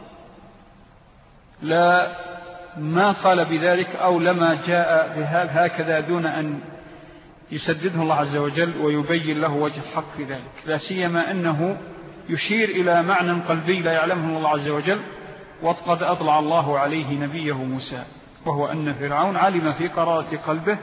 لا ما قال بذلك، أو لما جاء هكذا دون أن يسدده الله عز وجل ويبين له وجه الحق في ذلك، لا سيما أنه يشير إلى معنى قلبي لا يعلمه الله عز وجل، وقد أطلع الله عليه نبيه موسى، وهو أن فرعون علم في قرارة قلبه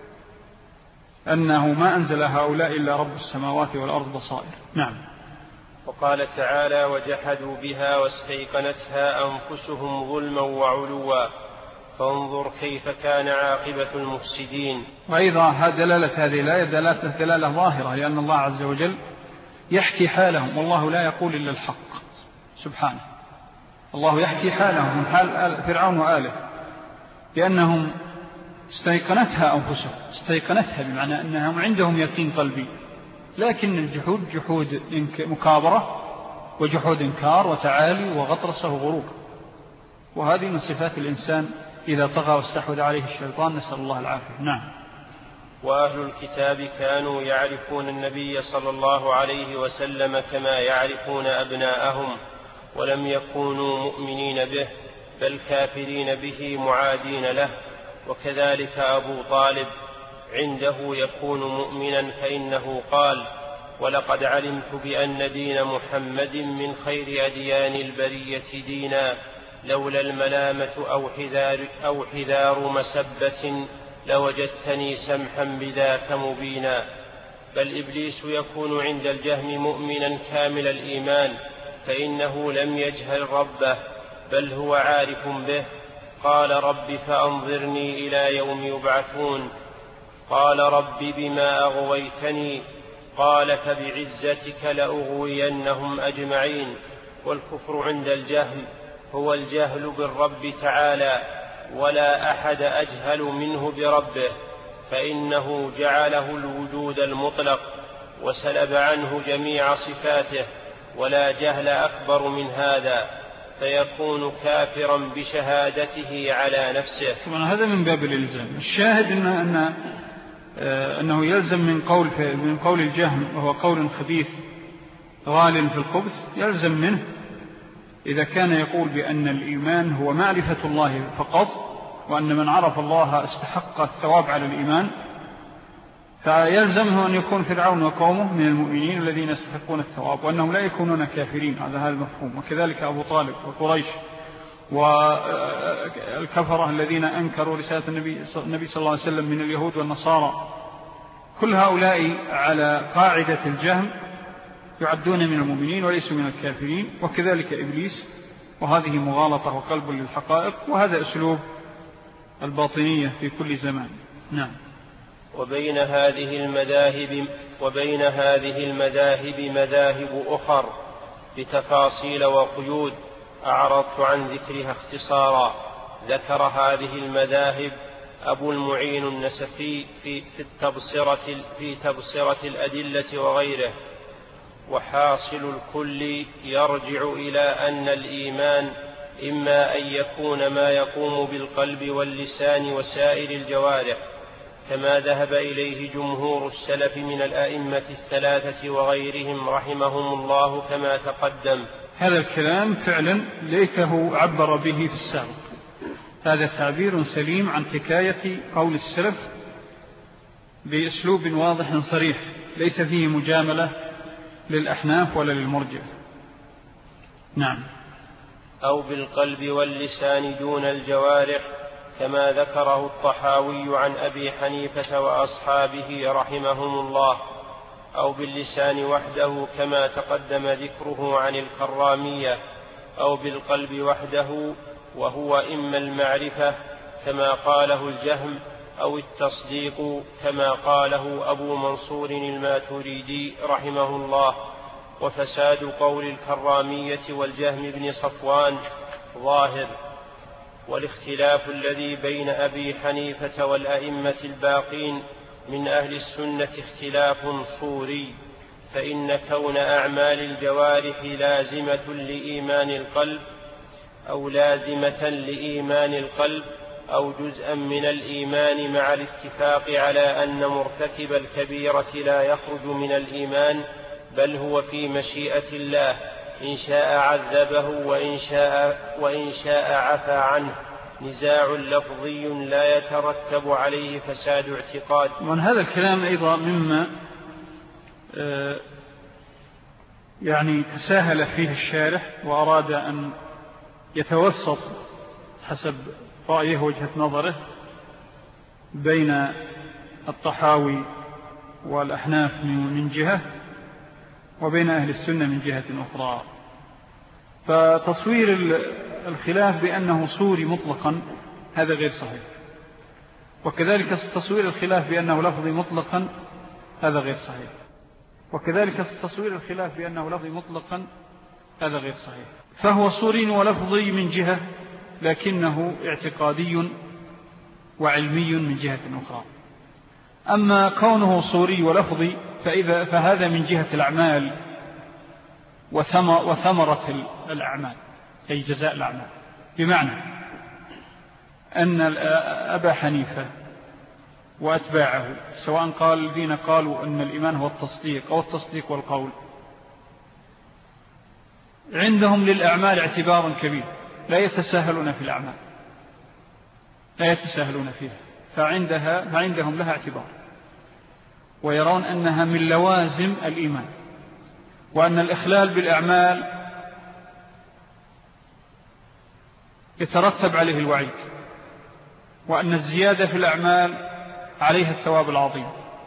أنه ما أنزل هؤلاء إلا رب السماوات والأرض بصائر. نعم. وقال تعالى: وجحدوا بها واستيقنتها أنفسهم ظلما وعلوا فانظر كيف كان عاقبة المفسدين. وأيضا دلالة هذه الآية دلالة, دلالة ظاهرة، لأن الله عز وجل يحكي حالهم، والله لا يقول إلا الحق سبحانه. الله يحكي حالهم من حال فرعون وآله، لأنهم استيقنتها أنفسهم، استيقنتها بمعنى أنهم عندهم يقين قلبي، لكن الجحود جحود مكابرة وجحود إنكار وتعالي وغطرسة وغرور، وهذه من صفات الإنسان إذا طغى واستحوذ عليه الشيطان، نسأل الله العافية. نعم. وأهل الكتاب كانوا يعرفون النبي صلى الله عليه وسلم كما يعرفون أبناءهم، ولم يكونوا مؤمنين به بل كافرين به معادين له. وكذلك أبو طالب عنده يكون مؤمنا، فإنه قال: ولقد علمت بأن دين محمد من خير أديان البرية دينا، لولا الملامة أو حذار, أو حذار مسبة لوجدتني سمحا بذاك مبينا. بل إبليس يكون عند الجهم مؤمنا كامل الإيمان، فإنه لم يجهل ربه بل هو عارف به. قال: رب فأنظرني إلى يوم يبعثون. قال: رب بما أغويتني. قال: فبعزتك لأغوينهم أجمعين. والكفر عند الجهم هو الجهل بالرب تعالى، ولا أحد أجهل منه بربه، فإنه جعله الوجود المطلق وسلب عنه جميع صفاته، ولا جهل أكبر من هذا، فيكون كافرا بشهادته على نفسه. طبعا هذا من باب الإلزام. الشاهد إن أن أنه يلزم من قول من قول الجهم، وهو قول خبيث غال في الخبث، يلزم منه إذا كان يقول بأن الإيمان هو معرفة الله فقط، وأن من عرف الله استحق الثواب على الإيمان، فيلزمه أن يكون فرعون وقومه من المؤمنين الذين يستحقون الثواب، وأنهم لا يكونون كافرين. هذا هذا المفهوم. وكذلك أبو طالب وقريش والكفرة الذين أنكروا رسالة النبي صلى الله عليه وسلم من اليهود والنصارى، كل هؤلاء على قاعدة الجهم يعدون من المؤمنين وليسوا من الكافرين. وكذلك إبليس، وهذه مغالطة وقلب للحقائق، وهذا أسلوب الباطنية في كل زمان. نعم. وبين هذه المذاهب وبين هذه المذاهب مذاهب أخر بتفاصيل وقيود أعرضت عن ذكرها اختصارا. ذكر هذه المذاهب أبو المعين النسفي في في التبصرة في تبصرة الأدلة وغيره. وحاصل الكل يرجع إلى أن الإيمان إما أن يكون ما يقوم بالقلب واللسان وسائر الجوارح، كما ذهب إليه جمهور السلف من الأئمة الثلاثة وغيرهم رحمهم الله كما تقدم. هذا الكلام فعلا ليته عبر به في السابق، هذا تعبير سليم عن حكاية قول السلف بأسلوب واضح صريح، ليس فيه مجاملة للأحناف ولا للمرجع. نعم. أو بالقلب واللسان دون الجوارح، كما ذكره الطحاوي عن أبي حنيفة وأصحابه رحمهم الله، أو باللسان وحده كما تقدم ذكره عن الكرامية، أو بالقلب وحده وهو إما المعرفة كما قاله الجهم، أو التصديق كما قاله أبو منصور الماتريدي رحمه الله. وفساد قول الكرامية والجهم بن صفوان ظاهر. والاختلاف الذي بين أبي حنيفة والأئمة الباقين من أهل السنة اختلاف صوري، فإن كون أعمال الجوارح لازمة لإيمان القلب أو لازمة لإيمان القلب أو جزءا من الإيمان، مع الاتفاق على أن مرتكب الكبيرة لا يخرج من الإيمان، بل هو في مشيئة الله، إن شاء عذبه وإن شاء, وإن شاء عفى عنه. نزاع لفظي لا يترتب عليه فساد اعتقاد. ومن هذا الكلام أيضا مما يعني تساهل فيه الشارح وأراد أن يتوسط حسب رأيه وجهة نظره بين الطحاوي والأحناف من جهة وبين أهل السنة من جهة أخرى. فتصوير الخلاف بأنه صوري مطلقا هذا غير صحيح، وكذلك تصوير الخلاف بأنه لفظي مطلقا هذا غير صحيح، وكذلك تصوير الخلاف بأنه لفظي مطلقا هذا غير صحيح. فهو صوري ولفظي من جهة، لكنه اعتقادي وعلمي من جهة أخرى. أما كونه صوري ولفظي فإذا فهذا من جهة الأعمال وثمرة الأعمال، أي جزاء الأعمال. بمعنى أن أبا حنيفة وأتباعه سواء قال الذين قالوا أن الإيمان هو التصديق أو التصديق والقول، عندهم للأعمال اعتبار كبير، لا يتساهلون في الأعمال، لا يتساهلون فيها، فعندها فعندهم لها اعتبار، ويرون أنها من لوازم الإيمان، وأن الإخلال بالأعمال يترتب عليه الوعيد، وأن الزيادة في الأعمال عليها الثواب العظيم.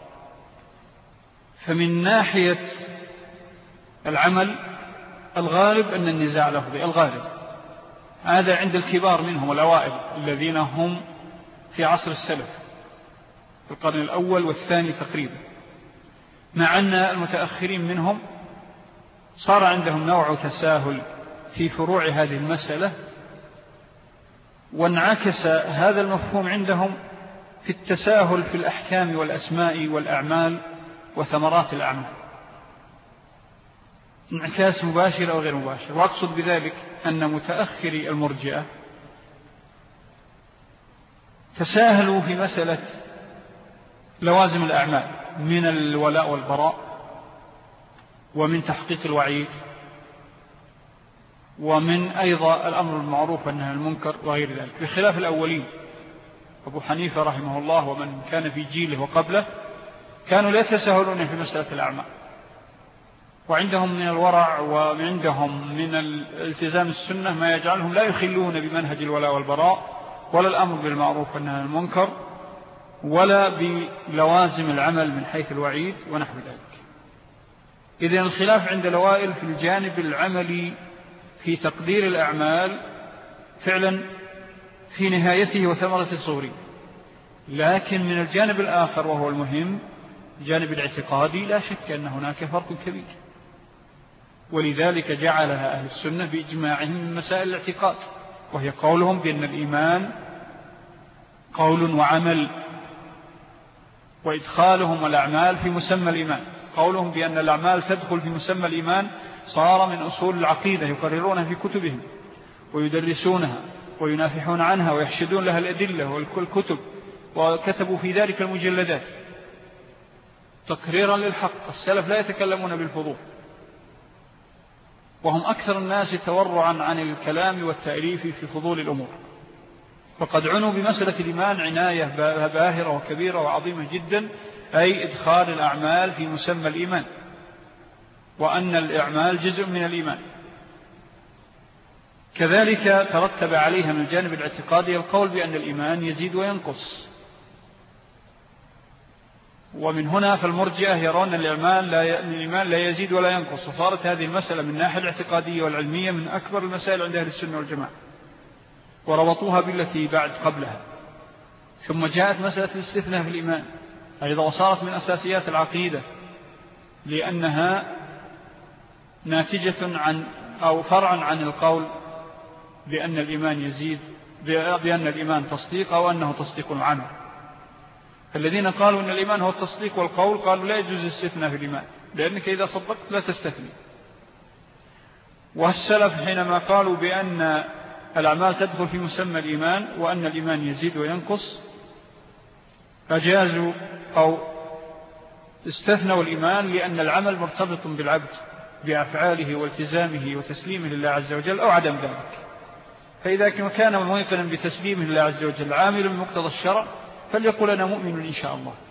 فمن ناحية العمل الغالب أن النزاع لفظي، الغالب هذا عند الكبار منهم الأوائل الذين هم في عصر السلف في القرن الأول والثاني تقريبا، مع أن المتأخرين منهم صار عندهم نوع تساهل في فروع هذه المسألة، وانعكس هذا المفهوم عندهم في التساهل في الأحكام والأسماء والأعمال وثمرات الأعمال، انعكاس مباشر أو غير مباشر. وأقصد بذلك أن متأخري المرجئة تساهلوا في مسألة لوازم الأعمال من الولاء والبراء ومن تحقيق الوعيد ومن أيضا الأمر المعروف والنهي عن المنكر وغير ذلك، بخلاف الأولين أبو حنيفة رحمه الله ومن كان في جيله وقبله كانوا لا يتساهلون في مسألة الأعمال، وعندهم من الورع وعندهم من الالتزام السنة ما يجعلهم لا يخلون بمنهج الولاء والبراء ولا الأمر بالمعروف والنهي عن المنكر ولا بلوازم العمل من حيث الوعيد ونحو ذلك. إذن الخلاف عند الأوائل في الجانب العملي في تقدير الأعمال فعلا في نهايته وثمرة الصوري، لكن من الجانب الآخر وهو المهم الجانب الاعتقادي لا شك أن هناك فرق كبير، ولذلك جعلها أهل السنة بإجماعهم من مسائل الاعتقاد، وهي قولهم بأن الإيمان قول وعمل، وإدخالهم الأعمال في مسمى الإيمان. قولهم بأن الأعمال تدخل في مسمى الإيمان صار من أصول العقيدة يقررونها في كتبهم ويدرسونها وينافحون عنها ويحشدون لها الأدلة والكتب، وكتبوا في ذلك المجلدات تقريرا للحق. السلف لا يتكلمون بالفضول، وهم أكثر الناس تورعا عن الكلام والتأليف في فضول الأمور، فقد عنوا بمسألة الإيمان عناية باهرة وكبيرة وعظيمة جدا، أي إدخال الأعمال في مسمى الإيمان، وأن الأعمال جزء من الإيمان. كذلك ترتب عليها من الجانب الاعتقادي القول بأن الإيمان يزيد وينقص، ومن هنا فالمرجئة يرون أن الإيمان لا يزيد ولا ينقص، وصارت هذه المسألة من الناحية الاعتقادية والعلمية من أكبر المسائل عند أهل السنة والجماعة، وربطوها بالتي بعد قبلها. ثم جاءت مسألة الاستثناء في الإيمان أيضا، وصارت من أساسيات العقيدة، لأنها ناتجة عن أو فرعا عن القول بأن الإيمان يزيد، بأن الإيمان تصديق أو أنه تصديق العمل. الذين قالوا أن الإيمان هو التصديق والقول قالوا لا يجوز الاستثناء في الإيمان، لأنك إذا صدقت لا تستثني. والسلف حينما قالوا بأن الأعمال تدخل في مسمى الإيمان وأن الإيمان يزيد وينقص، أجازوا أو استثنوا الإيمان لأن العمل مرتبط بالعبد بأفعاله والتزامه وتسليمه لله عز وجل أو عدم ذلك. فإذا كان موقنا بتسليمه لله عز وجل عامل بمقتضى الشرع فليقول أنا مؤمن إن شاء الله،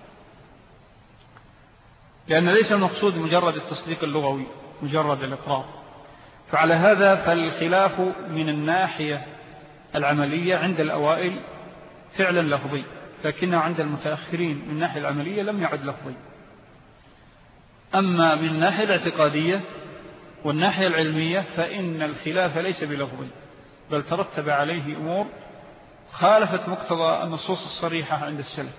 لأن ليس المقصود مجرد التصديق اللغوي مجرد الإقرار. فعلى هذا فالخلاف من الناحية العملية عند الأوائل فعلا لفظي، لكنه عند المتأخرين من الناحية العملية لم يعد لفظي. أما من الناحية الاعتقادية والناحية العلمية فإن الخلاف ليس بلفظي، بل ترتب عليه أمور خالفت مقتضى النصوص الصريحة عند السلف،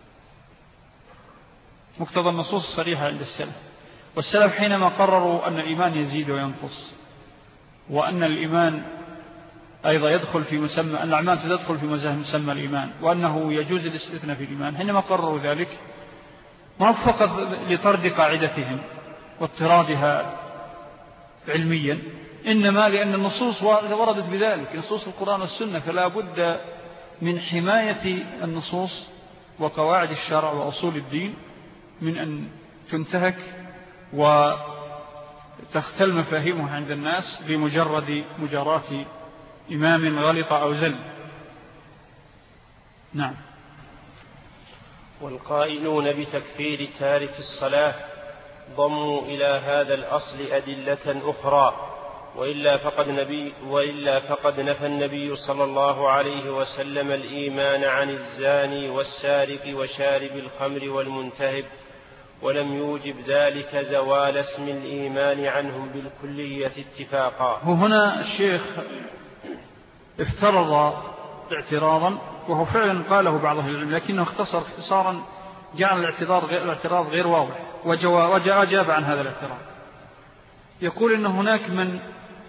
مقتضى النصوص الصريحة عند السلف. والسلف حينما قرروا أن الإيمان يزيد وينقص، وأن الإيمان أيضا يدخل في مسمى، أن الأعمال تدخل في مسمى الإيمان، وأنه يجوز الاستثناء في الإيمان، حينما قرروا ذلك ما فقط لطرد قاعدتهم واضطرادها علميا، إنما لأن النصوص وردت بذلك، نصوص القرآن والسنة، فلا بد من حماية النصوص وقواعد الشرع وأصول الدين من أن تنتهك وتختل مفاهيمها عند الناس بمجرد مجارات إمام غلط أو زل. نعم. والقائلون بتكفير تارك الصلاة ضموا إلى هذا الأصل أدلة أخرى، وإلا فقد, نبي وإلا فقد نفى النبي صلى الله عليه وسلم الإيمان عن الزاني والسارق وشارب الخمر والمنتهب، ولم يوجب ذلك زوال اسم الإيمان عنهم بالكلية اتفاقا. هنا الشيخ افترض اعتراضا، وهو فعلا قاله بعض أهل العلم، لكنه اختصر اختصارا جعل الاعتراض غير, الاعتراض غير واضح، وأجاب عن هذا الاعتراض. يقول إن هناك من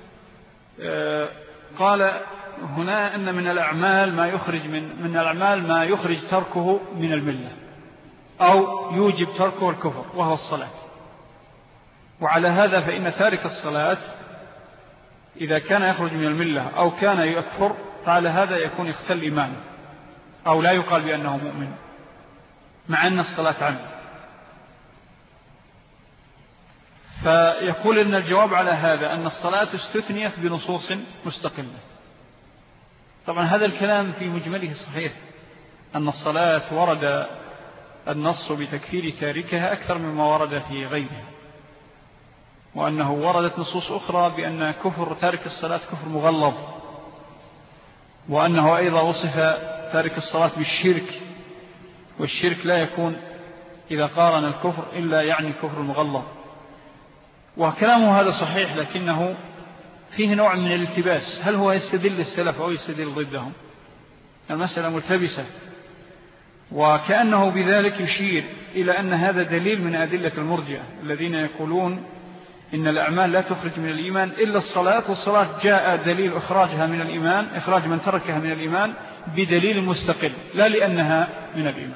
قال هنا أن من الأعمال ما يخرج من, من الأعمال ما يخرج تركه من الملة أو يوجب تركه الكفر، وهو الصلاة. وعلى هذا فإن تارك الصلاة إذا كان يخرج من الملة أو كان يكفر فعلى هذا يكون يختل إيمانه، أو لا يقال بأنه مؤمن مع أن الصلاة عنه. فيقول إن الجواب على هذا أن الصلاة استثنيت بنصوص مستقلة. طبعا هذا الكلام في مجمله صحيح، أن الصلاة ورد النص بتكفير تاركها أكثر مما ورد في غيرها، وأنه وردت نصوص أخرى بأن كفر تارك الصلاة كفر مغلظ، وأنه أيضا وصف تارك الصلاة بالشرك، والشرك لا يكون إذا قارن الكفر إلا يعني الكفر المغلظ. وكلامه هذا صحيح، لكنه فيه نوع من الالتباس، هل هو يستدل السلف أو يستدل ضدهم؟ المسألة ملتبسة، وكأنه بذلك يشير إلى أن هذا دليل من أدلة المرجئة الذين يقولون إن الأعمال لا تخرج من الإيمان إلا الصلاة، والصلاة جاء دليل إخراجها من الإيمان، إخراج من تركها من الإيمان بدليل مستقل، لا لأنها من الإيمان.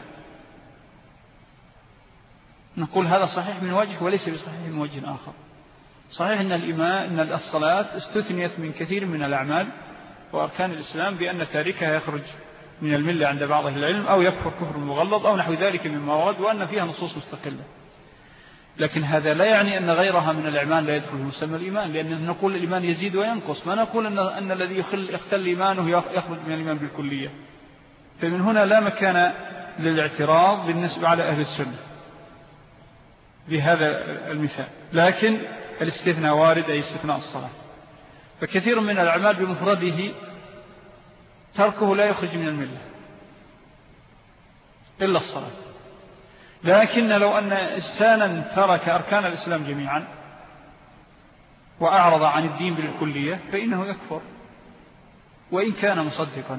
نقول هذا صحيح من وجه وليس بصحيح من وجه آخر. صحيح أن الإيمان أن الصلاة استثنيت من كثير من الأعمال وأركان الإسلام بأن تاركها يخرج من الملة عند بعض أهل العلم أو يكفر كفر مغلظ أو نحو ذلك مما ورد، وأن فيها نصوص مستقلة. لكن هذا لا يعني أن غيرها من الأعمال لا يدخل في مسمى الإيمان، لأن نقول الإيمان يزيد وينقص، ما نقول أن, أن الذي يختل إيمانه يخرج من الإيمان بالكلية. فمن هنا لا مكان للاعتراض بالنسبة على أهل السنة بهذا المثال، لكن الاستثناء وارد، أي استثناء الصلاة. فكثير من الأعمال بمفرده تركه لا يخرج من الملة إلا الصلاة، لكن لو أن إنسانا ترك أركان الإسلام جميعا وأعرض عن الدين بالكلية فإنه يكفر وإن كان مصدقا،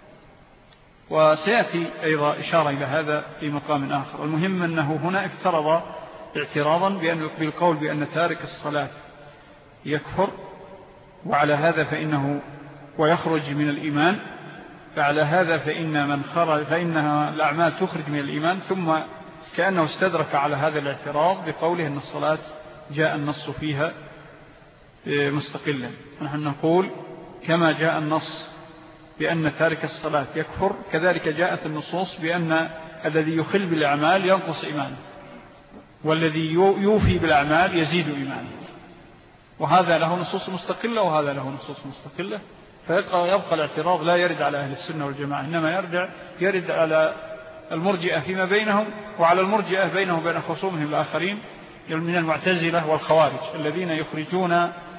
وسيأتي أيضا إشارة إلى هذا في مقام آخر. المهم أنه هنا افترض اعتراضا بأن بالقول بأن تارك الصلاة يكفر، وعلى هذا فإنه ويخرج من الإيمان، فعلى هذا فإن من خرج فإنها الأعمال تخرج من الإيمان، ثم كأنه استدرك على هذا الاعتراض بقوله أن الصلاة جاء النص فيها مستقلا. نحن نقول كما جاء النص بأن تارك الصلاة يكفر، كذلك جاءت النصوص بأن الذي يخل بالأعمال ينقص إيمانه، والذي يوفي بالأعمال يزيد إيمانه. وهذا له نصوص مستقلة وهذا له نصوص مستقلة، فيبقى يبقى الاعتراض لا يرد على أهل السنة والجماعة، إنما يرجع يرد على المرجئة فيما بينهم، وعلى المرجئة بينهم وبين خصومهم الآخرين من المعتزلة والخوارج الذين يخرجون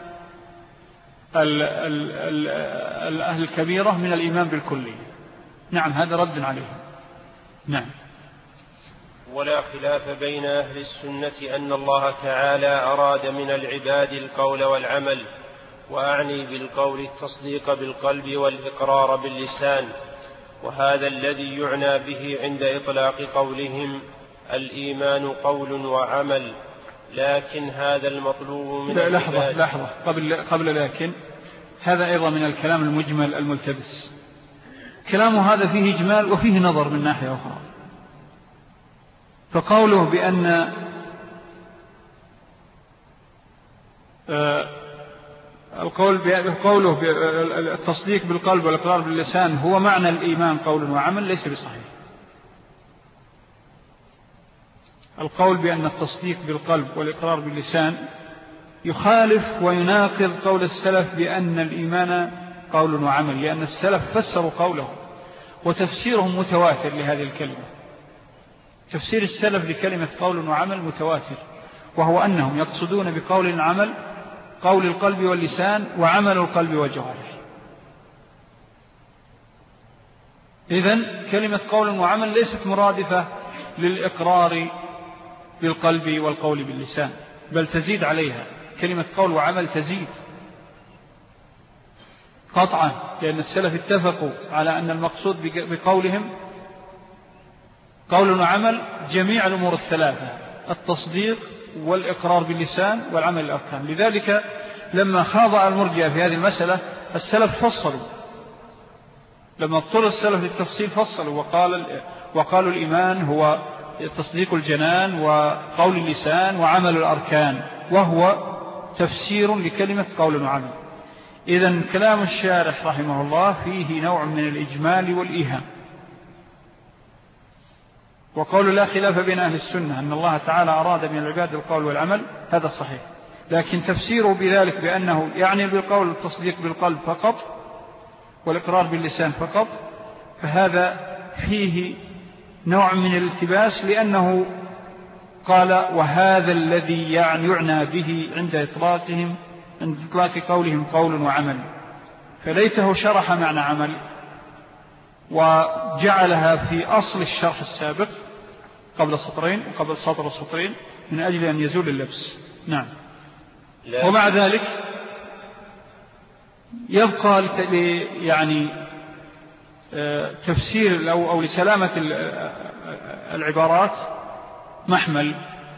الأهل الكبيرة من الإيمان بالكلي. نعم، هذا رد عليهم. نعم. ولا خلاف بين أهل السنة أن الله تعالى أراد من العباد القول والعمل، وأعني بالقول التصديق بالقلب والإقرار باللسان، وهذا الذي يعنى به عند إطلاق قولهم الإيمان قول وعمل. لكن هذا المطلوب من لا لحظة لحظة قبل, قبل لكن هذا أيضا من الكلام المجمل الملتبس. كلامه هذا فيه إجمال وفيه نظر من ناحية أخرى. فقوله بأن القول بقوله التصديق بالقلب والإقرار باللسان هو معنى الإيمان قول وعمل ليس بصحيح. القول بأن التصديق بالقلب والإقرار باللسان يخالف ويناقض قول السلف بأن الإيمان قول وعمل، لأن السلف فسروا قوله وتفسيرهم متواتر لهذه الكلمة. تفسير السلف لكلمة قول وعمل متواتر، وهو أنهم يقصدون بقول العمل قول القلب واللسان وعمل القلب والجوارح. إذن كلمة قول وعمل ليست مرادفة للإقرار بالقلب والقول باللسان، بل تزيد عليها. كلمة قول وعمل تزيد قطعا، لأن السلف اتفقوا على أن المقصود بقولهم قول وعمل جميع الأمور الثلاثة: التصديق والإقرار باللسان والعمل الأركان. لذلك لما خاض المرجئة في هذه المسألة السلف فصلوا، لما اضطر السلف للتفصيل فصلوا وقال وقالوا الإيمان هو تصديق الجنان وقول اللسان وعمل الأركان، وهو تفسير لكلمة قول وعمل. إذن كلام الشارح رحمه الله فيه نوع من الإجمال والإيهام. وقول لا خلاف بين أهل السنة أن الله تعالى أراد من العباد القول والعمل، هذا صحيح، لكن تفسيره بذلك بأنه يعني بالقول التصديق بالقلب فقط والإقرار باللسان فقط، فهذا فيه نوع من الالتباس، لأنه قال وهذا الذي يعني يعنى به عند إطلاقهم عند إطلاق قولهم قول وعمل، فليته شرح معنى عمل وجعلها في أصل الشرح السابق قبل سطرين وقبل سطر السطرين من أجل أن يزول اللبس. نعم. ومع ذلك يبقى يعني تفسير أو, أو لسلامة العبارات محمل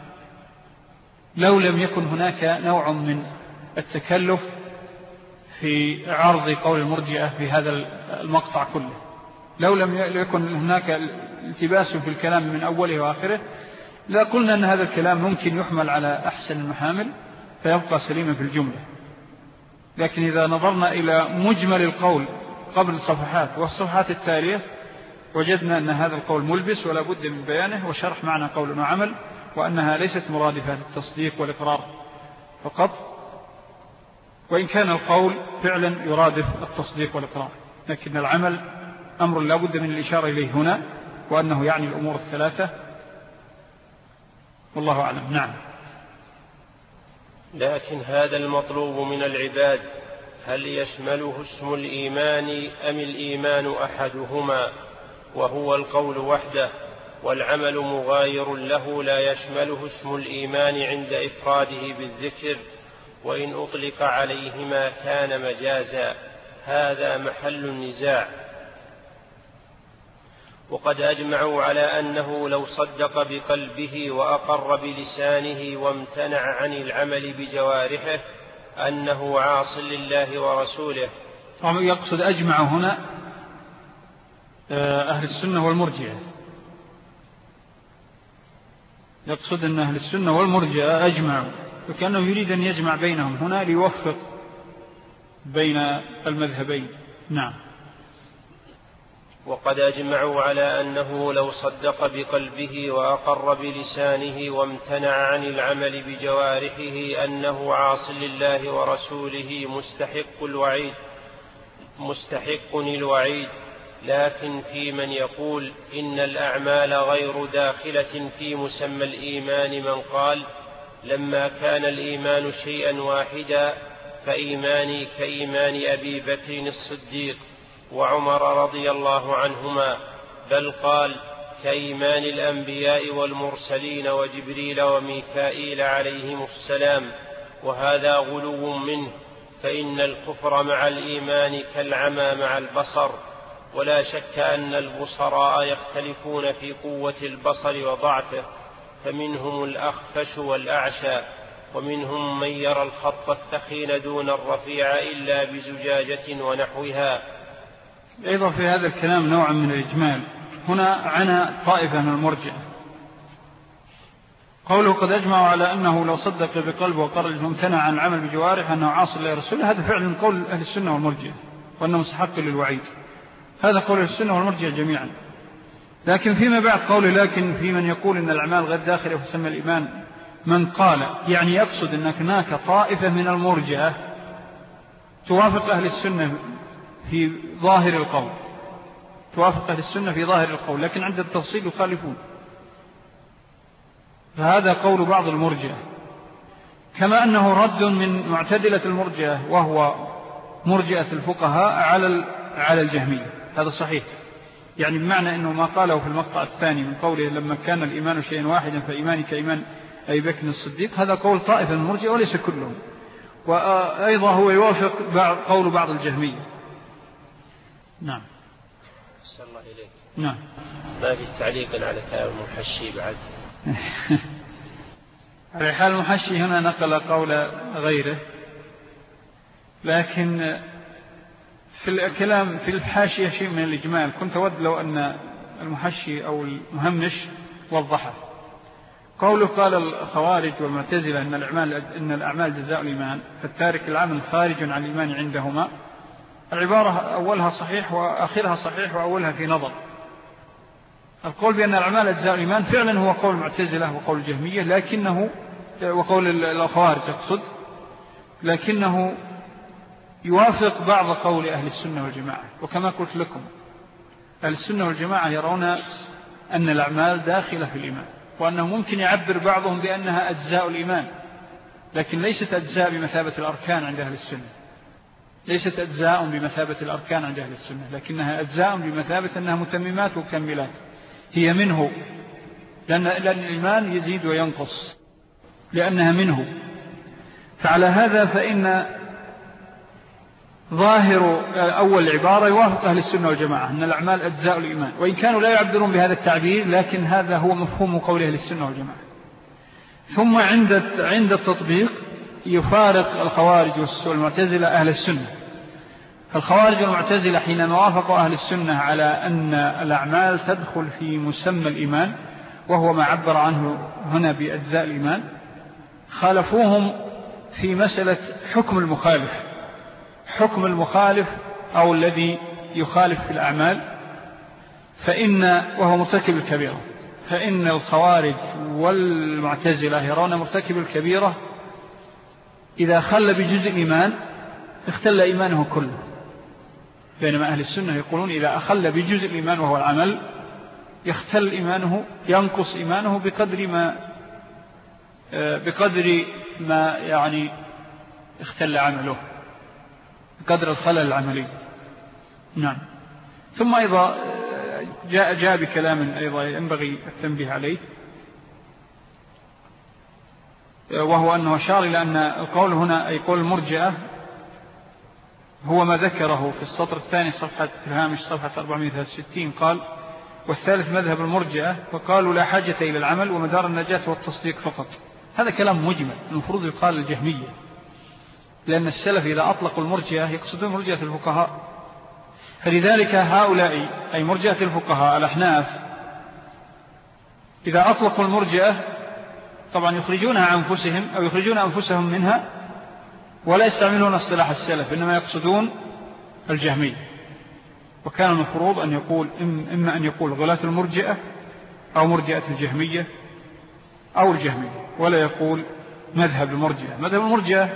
لو لم يكن هناك نوع من التكلف في عرض قول المرجئة في هذا المقطع كله. لو لم يكن هناك التباس في الكلام من أوله وآخره لا قلنا أن هذا الكلام ممكن يحمل على أحسن المحامل فيبقى سليما في الجملة. لكن إذا نظرنا إلى مجمل القول قبل الصفحات والصفحات التالية وجدنا أن هذا القول ملبس ولا بد من بيانه وشرح معنى قول وعمل، وأنها ليست مرادفة للتصديق والإقرار فقط، وإن كان القول فعلا يرادف التصديق والإقرار، لكن العمل أمر لا بد من الإشارة إليه هنا، وأنه يعني الأمور الثلاثة، والله أعلم. نعم. لكن هذا المطلوب من العباد هل يشمله اسم الإيمان أم الإيمان أحدهما وهو القول وحده، والعمل مغاير له لا يشمله اسم الإيمان عند إفراده بالذكر، وإن أطلق عليهما كان مجازا؟ هذا محل النزاع. وقد أجمعوا على أنه لو صدق بقلبه وأقر بلسانه وامتنع عن العمل بجوارحه أنه عاص لله ورسوله. يقصد أجمع هنا أهل السنة والمرجئة، يقصد أن أهل السنة والمرجئة أجمعوا، وكأنه يريد أن يجمع بينهم هنا ليوفق بين المذهبين. نعم. وقد أجمعوا على أنه لو صدق بقلبه وأقر بلسانه وامتنع عن العمل بجوارحه أنه عاص لله ورسوله مستحق الوعيد مستحق الوعيد لكن في من يقول إن الأعمال غير داخلة في مسمى الإيمان من قال لما كان الإيمان شيئا واحدا فإيماني كإيمان أبي بكر الصديق وعمر رضي الله عنهما، بل قال كإيمان الأنبياء والمرسلين وجبريل وميكائيل عليهم السلام، وهذا غلو منه، فإن الكفر مع الإيمان كالعمى مع البصر، ولا شك أن البصراء يختلفون في قوة البصر وضعفه، فمنهم الأخفش والأعشى، ومنهم من يرى الخط الثخين دون الرفيع إلا بزجاجة ونحوها. أيضا في هذا الكلام نوع من الإجمال. هنا عنا طائفة من المرجئة، قوله قد أجمعوا على أنه لو صدق بقلبه وقرر وامتنع عن العمل بجوارح أنه عاصي الله ورسوله، هذا فعلا قول أهل السنة والمرجئة وأنه مستحق للوعيد، هذا قول أهل السنة والمرجئة جميعا. لكن فيما بعد قوله لكن في من يقول إن الأعمال غير داخلة في مسمى الإيمان من قال، يعني يقصد أن هناك طائفة من المرجئة توافق أهل السنة في ظاهر القول، توافق أهل السنة في ظاهر القول، لكن عند التفصيل يخالفون، فهذا قول بعض المرجئة. كما أنه رد من معتدلة المرجئة وهو مرجئة الفقهاء على على الجهمية، هذا صحيح، يعني بمعنى أنه ما قاله في المقطع الثاني من قوله لما كان الإيمان شيئا واحدا فإيماني كإيمان أبي بكر الصديق، هذا قول طائفة من المرجئة وليس كلهم، وأيضا هو يوافق قول بعض الجهمية. نعم. أسأل الله إليك. نعم. ما في تعليق على كلام المحشي بعد. على حال المحشي هنا نقل قول غيره، لكن في الكلام في الحاشية شيء من الإجمال، كنت أود لو أن المحشي أو المهمش وضحه. قوله قال الخوارج والمعتزلة إن الأعمال, إن الأعمال جزاء الإيمان، فالتارك العمل خارج عن الإيمان عندهما، العبارة أولها صحيح وآخرها صحيح وأولها في نظر. القول بأن الأعمال أجزاء الإيمان فعلا هو قول المعتزلة وقول الجهمية، لكنه وقول الخوارج أقصد، لكنه يوافق بعض قول أهل السنة والجماعة. وكما قلت لكم أهل السنة والجماعة يرون أن الأعمال داخلة في الإيمان، وأنه ممكن يعبر بعضهم بأنها أجزاء الإيمان، لكن ليست أجزاء بمثابة الأركان عند أهل السنة، ليست أجزاء بمثابة الأركان عند أهل السنة، لكنها أجزاء بمثابة أنها متممات وكملات، هي منه، لأن, لأن الإيمان يزيد وينقص لأنها منه. فعلى هذا فإن ظاهر أول العبارة يوافق أهل السنة والجماعة أن الأعمال أجزاء الإيمان، وإن كانوا لا يعبرون بهذا التعبير، لكن هذا هو مفهوم قول أهل السنة والجماعة. ثم عند عند التطبيق يفارق الخوارج والمعتزلة أهل السنة. الخوارج والمعتزلة حينما وافقوا أهل السنة على أن الأعمال تدخل في مسمى الإيمان، وهو ما عبر عنه هنا بأجزاء الإيمان، خالفوهم في مسألة حكم المخالف، حكم المخالف أو الذي يخالف في الأعمال، فإن وهو مرتكب الكبيرة، فإن الخوارج والمعتزلة يرون مرتكب الكبيرة إذا خل بجزء الإيمان اختل إيمانه كله، بينما أهل السنة يقولون إذا أخل بجزء الإيمان وهو العمل يختل إيمانه، ينقص إيمانه بقدر ما بقدر ما يعني اختل عمله، بقدر الخلل العملي. نعم. ثم أيضا جاء, جاء بكلام أيضا ينبغي التنبيه عليه، وهو أنه أشار إلى أن القول هنا أي قول المرجئة هو ما ذكره في السطر الثاني صفحة في الهامش صفحة أربعمائة وثلاثة وستين، قال والثالث مذهب المرجئة، وقالوا لا حاجة إلى العمل ومدار النجاة والتصديق فقط. هذا كلام مجمل، المفروض يقال الجهمية، لأن السلف إذا أطلقوا المرجئة يقصدون مرجئة الفقهاء، فلذلك هؤلاء أي مرجئة الفقهاء الأحناف إذا أطلقوا المرجئة طبعا يخرجونها عن أنفسهم أو يخرجون أنفسهم منها ولا يستعملون اصطلاح السلف، إنما يقصدون الجهمية. وكان المفروض أن يقول إما أن يقول غلاة المرجئة أو مرجئة الجهمية أو الجهمية، ولا يقول مذهب المرجئة. مذهب المرجئة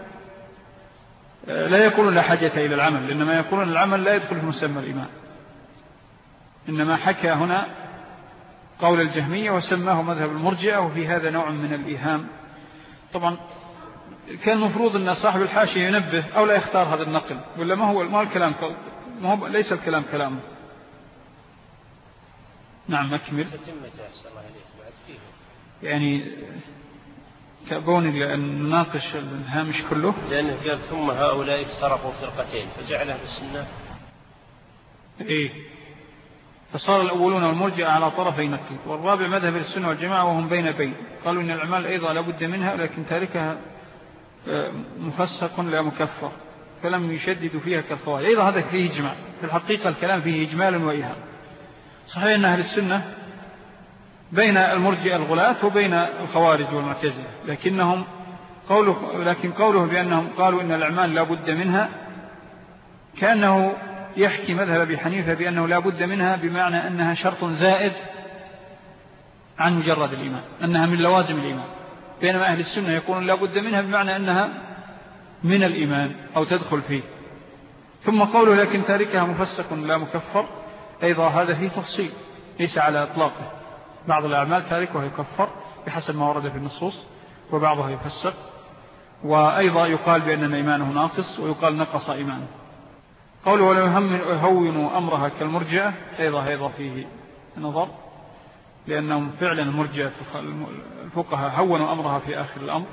لا يقولون لا حاجة إلى العمل، إنما يقولون العمل لا يدخل في مسمى الإيمان. إنما حكى هنا قول الجهمية وسماه مذهب المرجئة، وفي هذا نوع من الإيهام. طبعا كان المفروض أن صاحب الحاشية ينبه أو لا يختار هذا النقل، ولا ما هو ما الكلام ما هو ليس الكلام كلامه. نعم أكمل. يعني كابوني لأن نناقش الهامش كله، لأنه قال ثم هؤلاء افترقوا فرقتين فجعلها بالسنة. إيه، فصار الأولون والمرجئة على طرفي نقيض، والرابع مذهب السنة والجماعة وهم بين بين، قالوا إن الأعمال أيضا لابد منها، لكن تاركها مفسق لا مكفر، فلم يشددوا فيها كالخوارج. أيضا هذا فيه إجماع، في الحقيقة الكلام فيه إجمال وإيهام. صحيح أن أهل السنة بين المرجئة الغلاة وبين الخوارج والمعتزلة، لكنهم قوله لكن قوله بأنهم قالوا إن الأعمال لا بد منها كأنه يحكي مذهب أبي حنيفة بأنه لا بد منها، بمعنى أنها شرط زائد عن مجرد الإيمان، أنها من لوازم الإيمان، بينما أهل السنة يقولون لا بد منها بمعنى أنها من الإيمان أو تدخل فيه. ثم قوله لكن تاركها مفسق لا مكفر، أيضا هذا فيه تفصيل ليس على إطلاقه. بعض الأعمال تاركها يكفر بحسب ما ورد في النصوص، وبعضها يفسق، وأيضا يقال بأن إيمانه ناقص، ويقال نقص إيمانه. قوله ولو يهونوا أمرها كالمرجئة، أيضا أيضا فيه نظر، لأنهم فعلا المرجئة الفقهاء هونوا أمرها في آخر الأمر.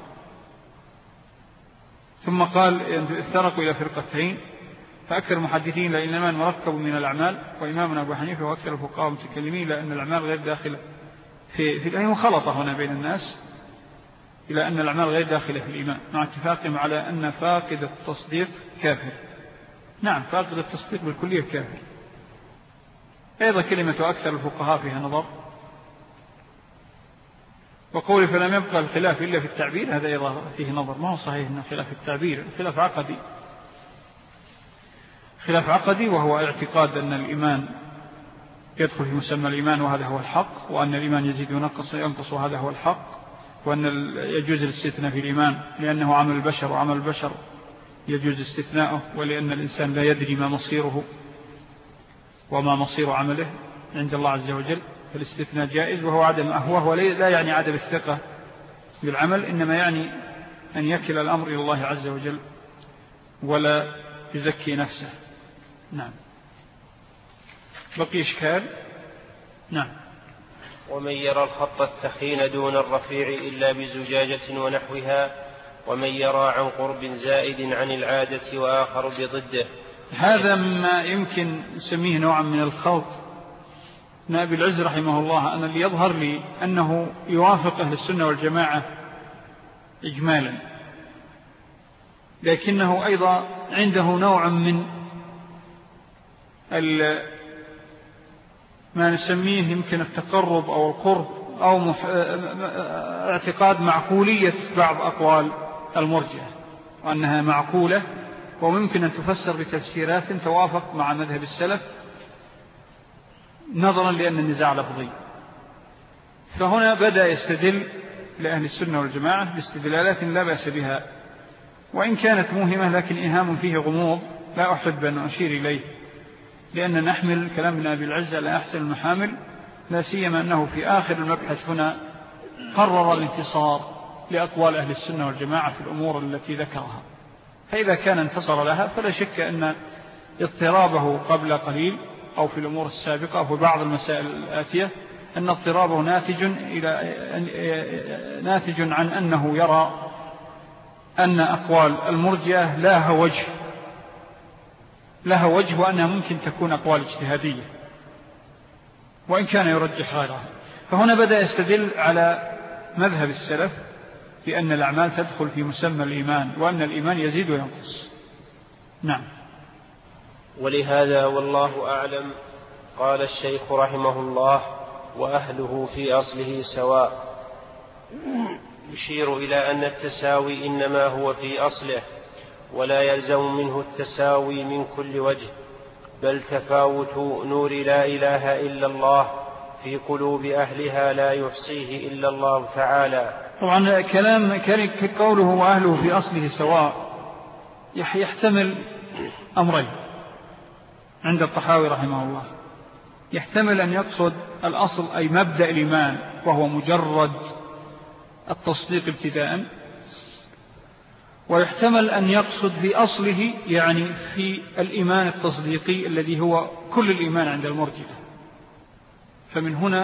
ثم قال افترقوا إلى فرقتين، فأكثر المحدثين لأن الإيمان مركب من الأعمال، وإمامنا أبو حنيفة وأكثر الفقهاء متكلمين لأن الأعمال غير داخلة في في الأيمان، خلطة هنا بين الناس إلى أن الأعمال غير داخلة في الإيمان، مع اتفاقهم على أن فاقد التصديق كافر. نعم، فاقد التصديق بالكلية كافر. أيضا كلمة أكثر الفقهاء فيها نظر. وقول فلم يبقى الخلاف إلا في التعبير، هذا أيضا فيه نظر، ما هو صحيح أن خلاف التعبير، خلاف عقدي، خلاف عقدي، وهو اعتقاد أن الإيمان يدخل في مسمى الإيمان وهذا هو الحق، وأن الإيمان يزيد وينقص ينقص وهذا هو الحق، وأن يجوز الاستثناء في الإيمان لأنه عمل البشر، وعمل البشر يجوز استثناؤه، ولأن الإنسان لا يدري ما مصيره وما مصير عمله عند الله عز وجل، فالاستثناء جائز، وهو عدم أهوه، لا يعني عدم الثقة بالعمل، إنما يعني أن يكل الأمر إلى الله عز وجل ولا يزكي نفسه. نعم. بقي إشكال. نعم. ومن يرى الخط الثخين دون الرفيع إلا بزجاجة ونحوها، ومن يرى عن قرب زائد عن العادة وآخر بضده. هذا ما يمكن نسميه نوعا من الخلط. أبي العز رحمه الله أن اللي يظهر لي أنه يوافق أهل السنة والجماعة إجمالا، لكنه أيضا عنده نوع من ما نسميه يمكن التقرب أو القرب أو مح... اعتقاد معقولية بعض أقوال المرجئة، وأنها معقولة وممكن أن تفسر بتفسيرات توافق مع مذهب السلف نظرا لأن النزاع لفظي. فهنا بدأ يستدل لأهل السنة والجماعة باستدلالات لا بأس بها، وإن كانت موهمة لكن إيهام فيه غموض لا أحب أن أشير إليه، لأن نحمل كلام ابن أبي العز على أحسن المحامل، لا سيما أنه في آخر المبحث هنا قرر الانتصار لأقوال أهل السنة والجماعة في الأمور التي ذكرها. فإذا كان انتصر لها فلا شك أن اضطرابه قبل قليل أو في الأمور السابقة أو في بعض المسائل الآتية أن اضطرابه ناتج, إلى ناتج عن أنه يرى أن أقوال المرجئة لها وجه لها وجه وأنها ممكن تكون أقوال اجتهادية وإن كان يرجح غيرها. فهنا بدأ يستدل على مذهب السلف بأن الأعمال تدخل في مسمى الإيمان، وأن الإيمان يزيد وينقص. نعم. ولهذا والله أعلم قال الشيخ رحمه الله: وأهله في أصله سواء، يشير إلى أن التساوي إنما هو في أصله، ولا يلزم منه التساوي من كل وجه، بل تفاوت نور لا إله إلا الله في قلوب أهلها لا يحصيه إلا الله تعالى. طبعا كلام قوله وأهله في أصله سواء يحتمل أمرين عند الطحاوي رحمه الله. يحتمل أن يقصد الأصل أي مبدأ الإيمان وهو مجرد التصديق ابتداء، ويحتمل أن يقصد في أصله يعني في الإيمان التصديقي الذي هو كل الإيمان عند المرجئة. فمن هنا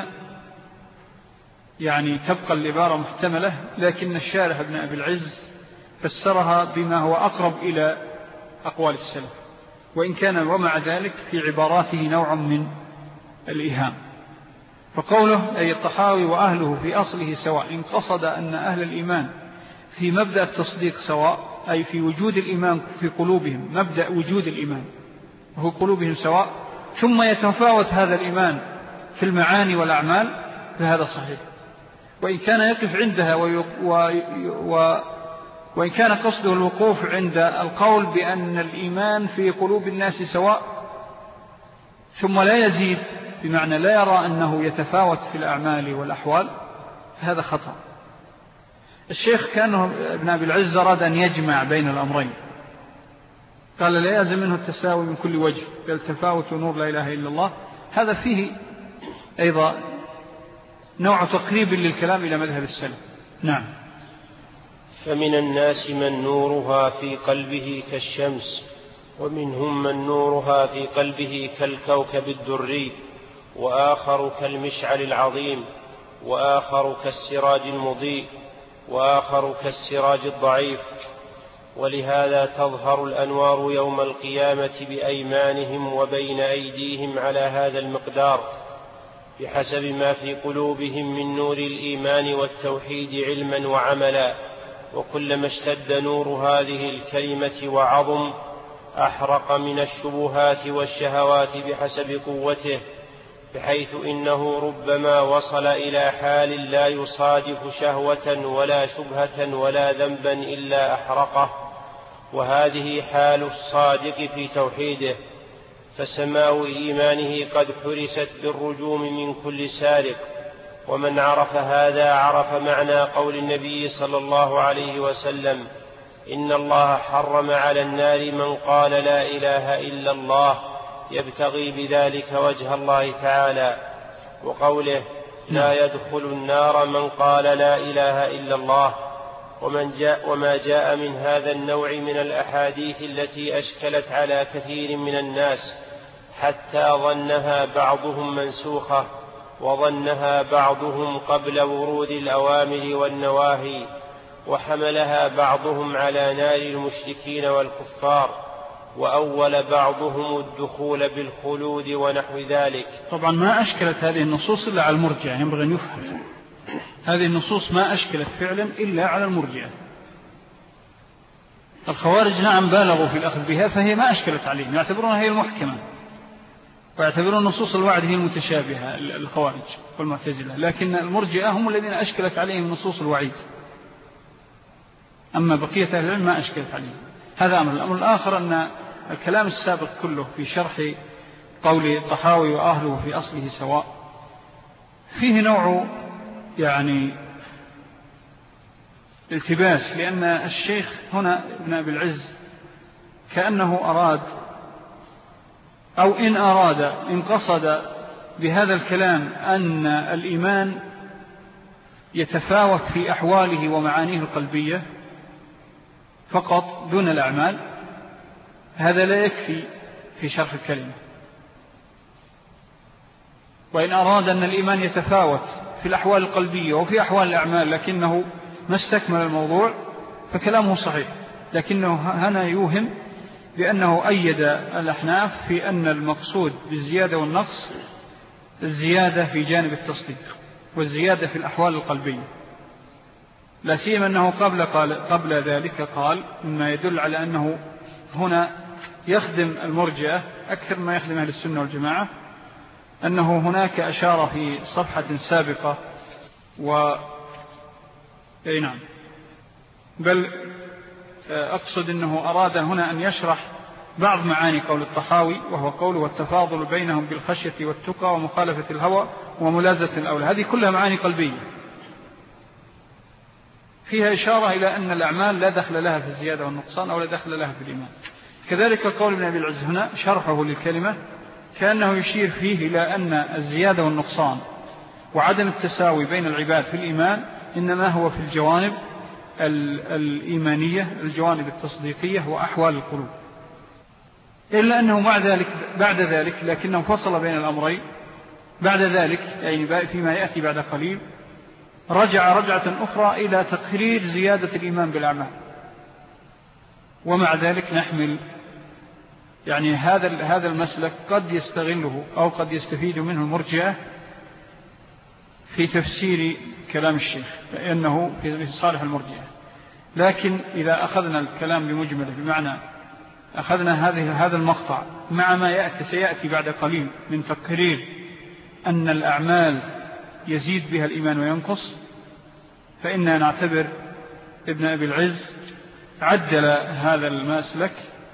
يعني تبقى العبارة محتملة، لكن الشارح ابن أبي العز فسرها بما هو أقرب إلى أقوال السلف، وإن كان ومع ذلك في عباراته نوع من الإيهام. فقوله أي الطحاوي وأهله في أصله سواء إن قصد أن أهل الإيمان في مبدأ التصديق سواء، أي في وجود الإيمان في قلوبهم، مبدأ وجود الإيمان وهو قلوبهم سواء، ثم يتفاوت هذا الإيمان في المعاني والأعمال، فهذا صحيح. وإن كان يقف عندها وي... و... و... وإن كان قصده الوقوف عند القول بأن الإيمان في قلوب الناس سواء ثم لا يزيد، بمعنى لا يرى أنه يتفاوت في الأعمال والأحوال، فهذا خطأ. الشيخ كأنه ابن أبي العز أراد أن يجمع بين الأمرين، قال لا يلزم منه التساوي من كل وجه، بل تفاوت نور لا إله إلا الله. هذا فيه أيضا نوع تقريب للكلام إلى مذهب السلف. نعم. فمن الناس من نورها في قلبه كالشمس، ومنهم من نورها في قلبه كالكوكب الدري، وآخر كالمشعل العظيم، وآخر كالسراج المضيء، وآخر كالسراج الضعيف. ولهذا تظهر الأنوار يوم القيامة بأيمانهم وبين أيديهم على هذا المقدار، بحسب ما في قلوبهم من نور الإيمان والتوحيد علما وعملا. وكلما اشتد نور هذه الكلمة وعظم أحرق من الشبهات والشهوات بحسب قوته، بحيث إنه ربما وصل إلى حال لا يصادف شهوة ولا شبهة ولا ذنبا إلا أحرقه. وهذه حال الصادق في توحيده، فسماء إيمانه قد حرست بالرجوم من كل سارق. ومن عرف هذا عرف معنى قول النبي صلى الله عليه وسلم: إن الله حرم على النار من قال لا إله إلا الله يبتغي بذلك وجه الله تعالى. وقوله: لا يدخل النار من قال لا إله إلا الله. ومن جاء وما جاء من هذا النوع من الأحاديث التي أشكلت على كثير من الناس حتى ظنها بعضهم منسوخة، وظنها بعضهم قبل ورود الأوامر والنواهي، وحملها بعضهم على نار المشركين والكفار، وأول بعضهم الدخول بالخلود ونحو ذلك. طبعا ما أشكلت هذه النصوص إلا على المرجئة، ينبغي أن يفهم. هذه النصوص ما أشكلت فعلا إلا على المرجئة. الخوارج نعم بالغوا في الأخذ بها، فهي ما أشكلت عليهم، يعتبرونها هي المحكمة، ويعتبرون نصوص الوعد هي المتشابهة الخوارج والمعتزلة. لكن المرجئة هم الذين أشكلت عليهم نصوص الوعيد، أما بقية أهل العلم ما أشكلت عليهم. هذا أمر. الأمر الآخر أن الكلام السابق كله في شرح قول الطحاوي وأهله في أصله سواء فيه نوع يعني التباس، لأن الشيخ هنا ابن أبي العز كأنه أراد أو إن أراد إن قصد بهذا الكلام أن الإيمان يتفاوت في أحواله ومعانيه القلبية فقط دون الأعمال، هذا لا يكفي في شرح الكلمة. وإن أراد أن الإيمان يتفاوت في الأحوال القلبية وفي أحوال الأعمال لكنه ما استكمل الموضوع فكلامه صحيح، لكنه هنا يوهم بأنه أيد الأحناف في أن المقصود بالزيادة والنقص الزيادة في جانب التصديق والزيادة في الأحوال القلبية، لا سيما أنه قبل, قال قبل ذلك قال مما يدل على أنه هنا يخدم المرجئة أكثر ما يخدم أهل السنة والجماعة، أنه هناك أشار في صفحة سابقة و أي نعم بل أقصد أنه أراد هنا أن يشرح بعض معاني قول الطحاوي، وهو قوله والتفاضل بينهم بالخشية والتقى ومخالفة الهوى وملازة الأولى. هذه كلها معاني قلبية فيها إشارة إلى أن الأعمال لا دخل لها في الزيادة والنقصان أو لا دخل لها في الإيمان. كذلك قول ابن أبي العز هنا شرحه للكلمة كأنه يشير فيه إلى أن الزيادة والنقصان وعدم التساوي بين العباد في الإيمان إنما هو في الجوانب الإيمانية، الجوانب التصديقية وأحوال القلوب، إلا أنه مع ذلك بعد ذلك لكنه فصل بين الأمرين بعد ذلك، يعني فيما يأتي بعد قليل رجع رجعة أخرى إلى تقرير زيادة الإيمان بالأعمال. ومع ذلك نحمل يعني هذا هذا المسلك قد يستغله أو قد يستفيد منه المرجئة في تفسير كلام الشيخ لأنه في صالح المرجئة. لكن إذا أخذنا الكلام بمجمله بمعنى أخذنا هذه هذا المقطع مع ما يأتي سيأتي بعد قليل من تقرير أن الأعمال يزيد بها الإيمان وينقص، فإننا نعتبر ابن أبي العز عدل هذا المسلك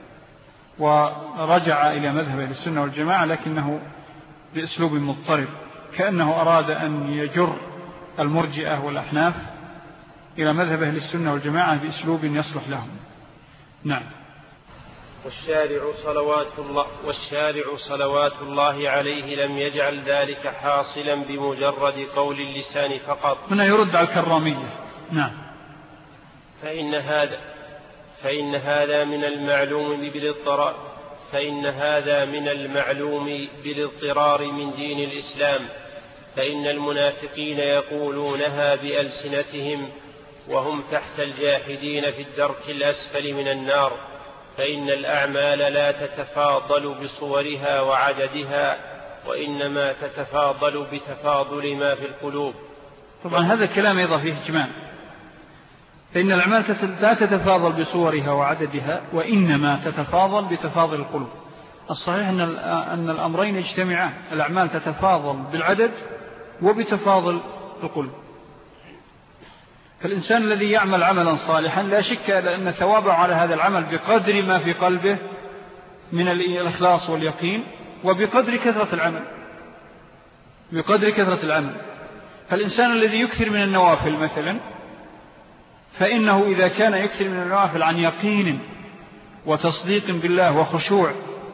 ورجع إلى مذهب السنة والجماعة، لكنه بأسلوب مضطرب، كأنه أراد أن يجر المرجئة والأحناف إلى مذهب أهل السنة والجماعة بأسلوب يصلح لهم. نعم. والشارع صلوات الله, والشارع صلوات الله عليه لم يجعل ذلك حاصلا بمجرد قول اللسان فقط. هنا يرد على الكرامية. نعم. فإن هذا فإن هذا من المعلوم بالاضطرار فإن هذا من المعلوم بالاضطرار من دين الإسلام، فإن المنافقين يقولونها بألسنتهم وهم تحت الجاحدين في الدرك الأسفل من النار، فإن الأعمال لا تتفاضل بصورها وعددها، وإنما تتفاضل بتفاضل ما في القلوب. طبعا هذا الكلام أيضا فيه اجمال، فإن الأعمال لا تتفاضل بصورها وعددها، وإنما تتفاضل بتفاضل القلوب. الصحيح أن أن الأمرين يجتمعان، الأعمال تتفاضل بالعدد وبتفاضل القلوب. فالإنسان الذي يعمل عملا صالحا لا شك أن ثوابه على هذا العمل بقدر ما في قلبه من الإخلاص واليقين وبقدر كثرة العمل بقدر كثرة العمل. فالإنسان الذي يكثر من النوافل مثلا، فإنه إذا كان يكثر من النوافل عن يقين وتصديق بالله وخشوع،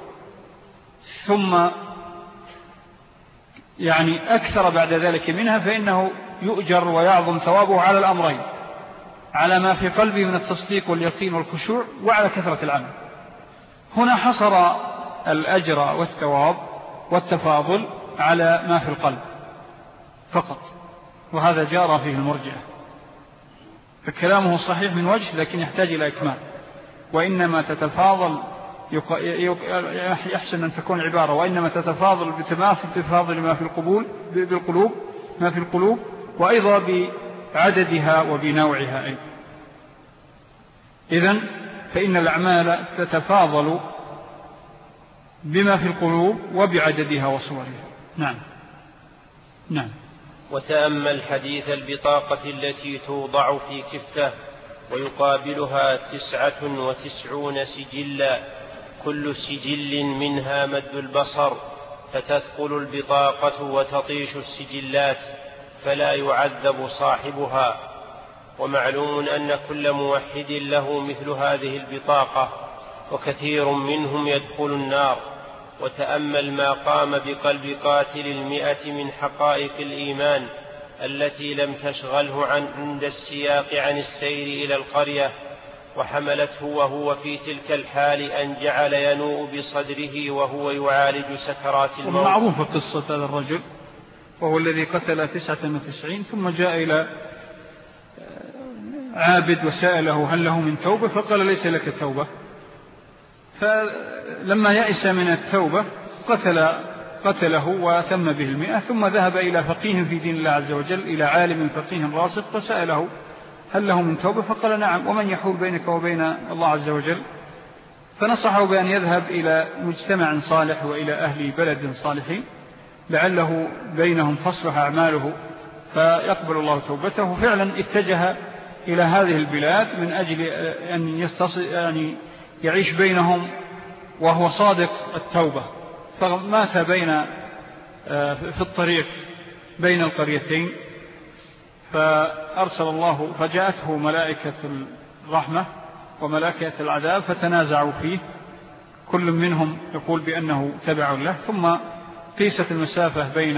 ثم يعني أكثر بعد ذلك منها، فإنه يؤجر ويعظم ثوابه على الأمرين، على ما في قلبه من التصديق واليقين والخشوع وعلى كثرة العمل. هنا حصر الأجر والثواب والتفاضل على ما في القلب فقط، وهذا جار فيه المرجئة. فكلامه صحيح من وجه لكن يحتاج إلى إكمال. وإنما تتفاضل يحسن أن تكون عبارة وإنما تتفاضل بتماثل تفاضل ما في القبول بالقلوب ما في القلوب وأيضا بعددها وبنوعها أيضا. إذن فإن الأعمال تتفاضل بما في القلوب وبعددها وصورها. نعم. نعم. وتأمل حديث البطاقة التي توضع في كفة ويقابلها تسعة وتسعون سجلا، كل سجل منها مد البصر، فتثقل البطاقة وتطيش السجلات فلا يعذب صاحبها. ومعلوم أن كل موحد له مثل هذه البطاقة، وكثير منهم يدخل النار. وتأمل ما قام بقلب قاتل المئة من حقائق الإيمان التي لم تشغله عن عند السياق عن السير إلى القرية، وحملته وهو في تلك الحال أن جعل ينوء بصدره وهو يعالج سكرات الموت. ومعروف قصة هذا الرجل، وهو الذي قتل تسعة وتسعين ثم جاء إلى عابد وسأله هل له من توبة، فقال ليس لك توبة. فلما يأس من التوبة قتل قتله وتم به المئة، ثم ذهب إلى فقيه في دين الله عز وجل، إلى عالم فقيه راسخ، فسأله هل له من توبة، فقال نعم، ومن يحول بينك وبين الله عز وجل. فنصحه بأن يذهب إلى مجتمع صالح وإلى أهل بلد صالحين لعله بينهم تصلح أعماله فيقبل الله توبته. فعلا اتجه إلى هذه البلاد من أجل أن يستص... يعني يعيش بينهم وهو صادق التوبة، فمات بين في الطريق بين القريتين، فأرسل الله فجاءته ملائكة الرحمة وملائكة العذاب فتنازعوا فيه، كل منهم يقول بأنه تبع له، ثم قيست المسافة بين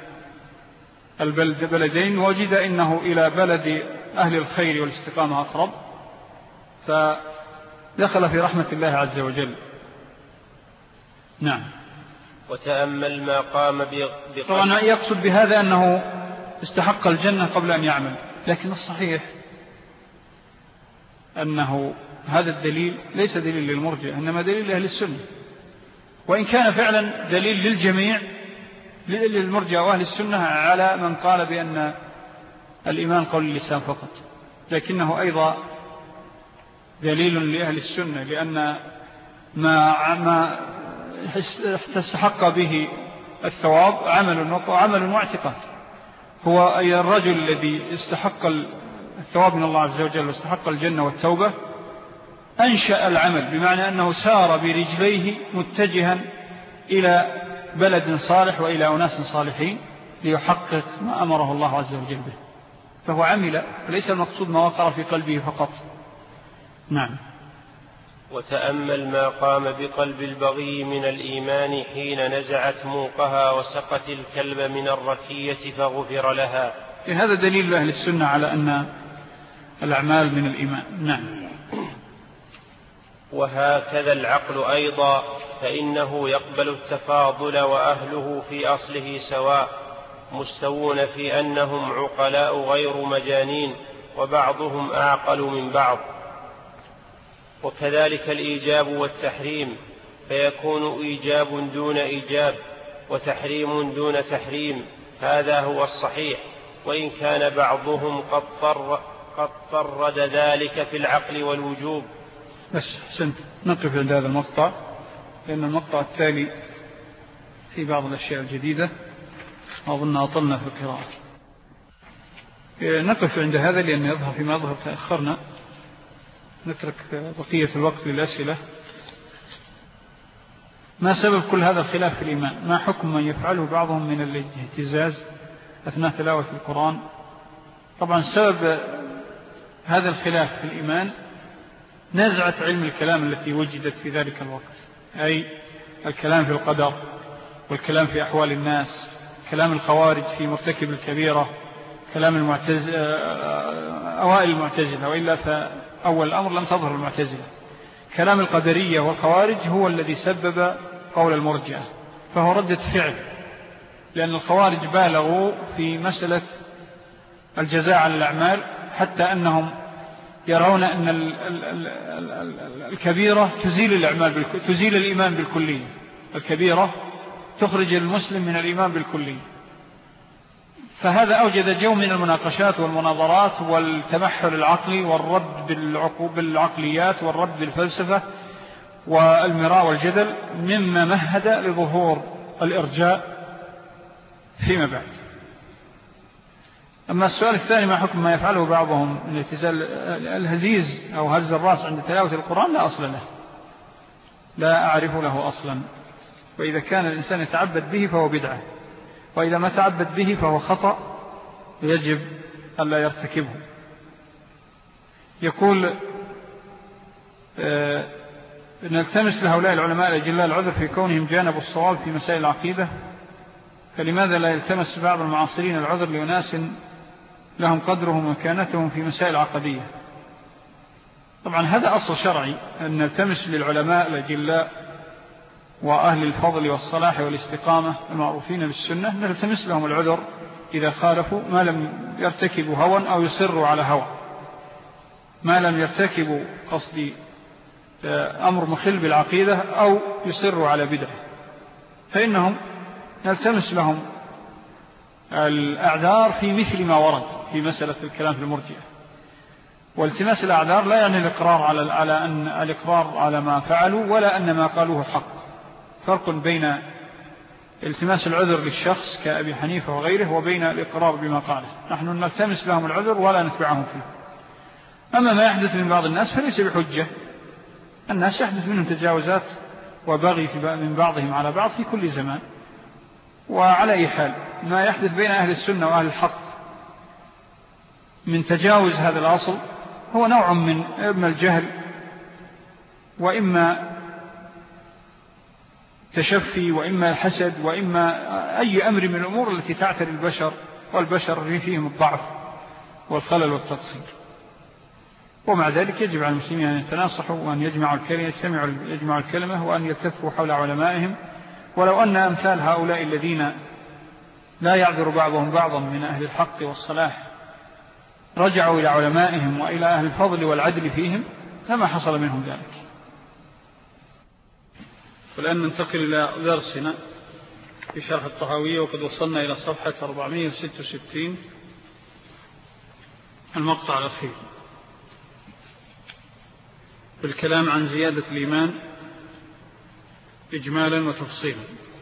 البلدين وجد إنه إلى بلد أهل الخير والاستقامة أقرب، فدخل في رحمة الله عز وجل. نعم. وتأمل ما قام بقلب. طبعا يقصد بهذا أنه استحق الجنة قبل أن يعمل، لكن الصحيح أنه هذا الدليل ليس دليل للمرجئة، إنما دليل لأهل السنة، وإن كان فعلا دليل للجميع للمرجئة وأهل السنة على من قال بأن الإيمان قول اللسان فقط، لكنه أيضا دليل لأهل السنة، لأن ما ما تستحق به الثواب عمل وعمل واعتقاد. هو أي الرجل الذي استحق الثواب من الله عز وجل واستحق الجنة والتوبة أنشأ العمل، بمعنى أنه سار برجليه متجها إلى بلد صالح وإلى أناس صالحين ليحقق ما أمره الله عز وجل به، فهو عمل، وليس المقصود ما وقر في قلبه فقط. نعم. وتأمل ما قام بقلب البغي من الإيمان حين نزعت موقها وسقت الكلب من الركية فغفر لها. هذا دليل أهل السنة على أن الأعمال من الإيمان. نعم. وهكذا العقل أيضا، فإنه يقبل التفاضل وأهله في أصله سواء، مستوون في أنهم عقلاء غير مجانين، وبعضهم أعقل من بعض. وكذلك الإيجاب والتحريم، فيكون إيجاب دون إيجاب وتحريم دون تحريم، هذا هو الصحيح، وإن كان بعضهم قد طر قد طرد ذلك في العقل والوجوب. بس حسنت، نقف عند هذا المقطع، لأن المقطع التالي في بعض الأشياء الجديدة أظن أطلنا في القراءة. نقف عند هذا لأن يظهر فيما يظهر تأخرنا، نترك بقية الوقت للأسئلة. ما سبب كل هذا الخلاف في الإيمان؟ ما حكم من يفعله بعضهم من الاهتزاز أثناء تلاوة القرآن؟ طبعا سبب هذا الخلاف في الإيمان نزعة علم الكلام التي وجدت في ذلك الوقت، أي الكلام في القدر والكلام في أحوال الناس، كلام الخوارج في مرتكب الكبيرة، كلام المعتز... أوائل المعتزلة، وإلا فأول الأمر لم تظهر المعتزلة. كلام القدرية والخوارج هو الذي سبب قول المرجئة، فهو ردة فعل، لأن الخوارج بالغوا في مسألة الجزاء على الأعمال، حتى أنهم يرون أن الكبيرة تزيل الأعمال بالكل... تزيل الإيمان بالكلية. الكبيرة تخرج المسلم من الإيمان بالكلية، فهذا أوجد جو من المناقشات والمناظرات والتمحل العقلي والرد بالعقليات والرد بالفلسفة والمراء والجدل، مما مهد لظهور الإرجاء فيما بعد. أما السؤال الثاني، ما حكم ما يفعله بعضهم من اهتزال الهزيز أو هز الرأس عند تلاوة القرآن؟ لا أصل له، لا أعرف له أصلا، وإذا كان الإنسان يتعبد به فهو بدعة، وإذا ما تعبد به فهو خطأ يجب أن لا يرتكبه. يقول آه نلتمس لهؤلاء العلماء الأجلاء العذر في كونهم جانبوا الصواب في مسائل العقيدة، فلماذا لا يلتمس بعض المعاصرين العذر لأناس لهم قدرهم ومكانتهم في مسائل عقدية؟ طبعا هذا أصل شرعي، أن نلتمس للعلماء الأجلاء وأهل الفضل والصلاح والاستقامة المعروفين بالسنة، نلتمس لهم العذر إذا خالفوا ما لم يرتكبوا هوى أو يصروا على هوى، ما لم يرتكبوا قصدي أمر مخل بالعقيدة أو يصروا على بدعة، فإنهم نلتمس لهم الأعذار في مثل ما ورد في مسألة الكلام في المرجئة. والتماس الأعذار لا يعني الإقرار على على أن الإقرار على ما فعلوا، ولا أن ما قالوه حق. فرق بين التماس العذر للشخص كأبي حنيفة وغيره وبين الإقرار بما قاله. نحن نلتمس لهم العذر ولا نتبعهم فيه. أما ما يحدث من بعض الناس فليس بحجة. الناس يحدث منهم تجاوزات وبغي من بعضهم على بعض في كل زمان. وعلى أي حال ما يحدث بين أهل السنة وأهل الحق من تجاوز هذا الأصل هو نوع من إما الجهل وإما تشفي وإما الحسد وإما أي أمر من الأمور التي تعتري البشر، والبشر فيهم الضعف والخلل والتقصير. ومع ذلك يجب على المسلمين أن يتناصحوا وأن يجمعوا الكلمة يجتمعوا يجمعوا الكلمة وأن يلتفوا حول علمائهم. ولو أن أمثال هؤلاء الذين لا يعذر بعضهم بعضا من أهل الحق والصلاح رجعوا إلى علمائهم وإلى أهل الفضل والعدل فيهم لما حصل منهم ذلك. والآن ننتقل إلى درسنا في شرح الطحاوية، وقد وصلنا إلى صفحة أربعمائة وستة وستين المقطع الأخير بالكلام عن زيادة الإيمان إجمالا وتفصيلا.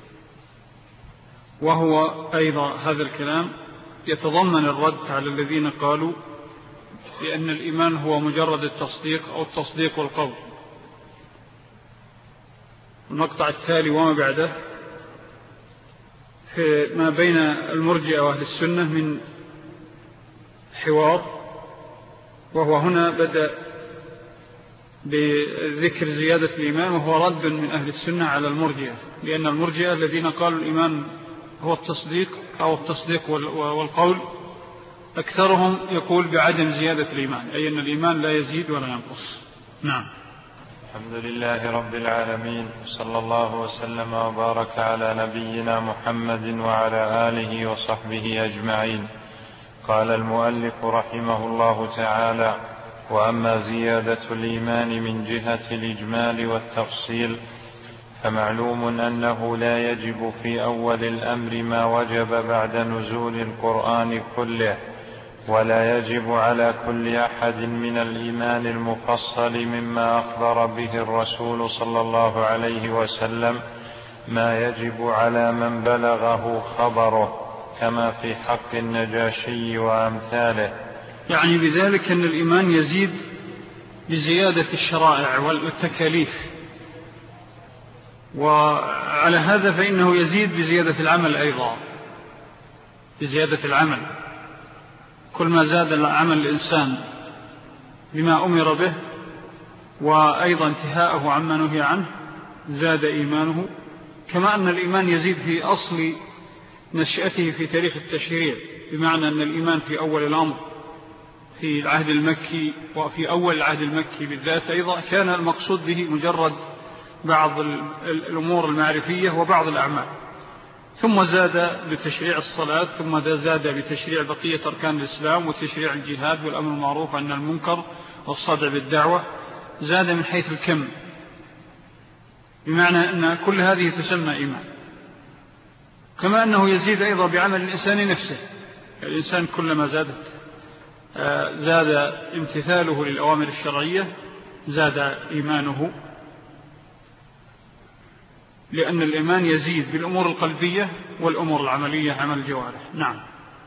وهو أيضا هذا الكلام يتضمن الرد على الذين قالوا بأن الإيمان هو مجرد التصديق أو التصديق والقول. المقطع التالي وما بعده في ما بين المرجئة وأهل السنة من حوار، وهو هنا بدأ بذكر زيادة الإيمان، وهو رد من أهل السنة على المرجئة، لأن المرجئة الذين قالوا الإيمان هو التصديق أو التصديق والقول أكثرهم يقول بعدم زيادة الإيمان، أي أن الإيمان لا يزيد ولا ينقص. نعم. الحمد لله رب العالمين، صلى الله وسلم وبارك على نبينا محمد وعلى آله وصحبه أجمعين. قال المؤلف رحمه الله تعالى: وأما زيادة الإيمان من جهة الإجمال والتفصيل فمعلوم أنه لا يجب في أول الأمر ما وجب بعد نزول القرآن كله، ولا يجب على كل أحد من الإيمان المفصل مما أخبر به الرسول صلى الله عليه وسلم ما يجب على من بلغه خبره، كما في حق النجاشي وأمثاله. يعني بذلك أن الإيمان يزيد بزيادة الشرائع والتكاليف، وعلى هذا فإنه يزيد بزيادة العمل أيضا، بزيادة العمل. كل ما زاد العمل الإنسان بما أمر به وأيضا انتهاءه عما نهي عنه زاد إيمانه، كما أن الإيمان يزيد في أصل نشأته في تاريخ التشريع، بمعنى أن الإيمان في أول الأمر في العهد المكي وفي أول العهد المكي بالذات أيضا كان المقصود به مجرد بعض الأمور المعرفية وبعض الأعمال، ثم زاد بتشريع الصلاة، ثم زاد بتشريع بقية أركان الإسلام وتشريع الجهاد والأمر المعروف عن المنكر والصدع بالدعوة، زاد من حيث الكم، بمعنى أن كل هذه تسمى إيمان. كما أنه يزيد أيضا بعمل الإنسان نفسه، الإنسان كلما زادت زاد امتثاله للأوامر الشرعية زاد إيمانه، لأن الإيمان يزيد بالأمور القلبية والأمور العملية عمل الجوارح. نعم.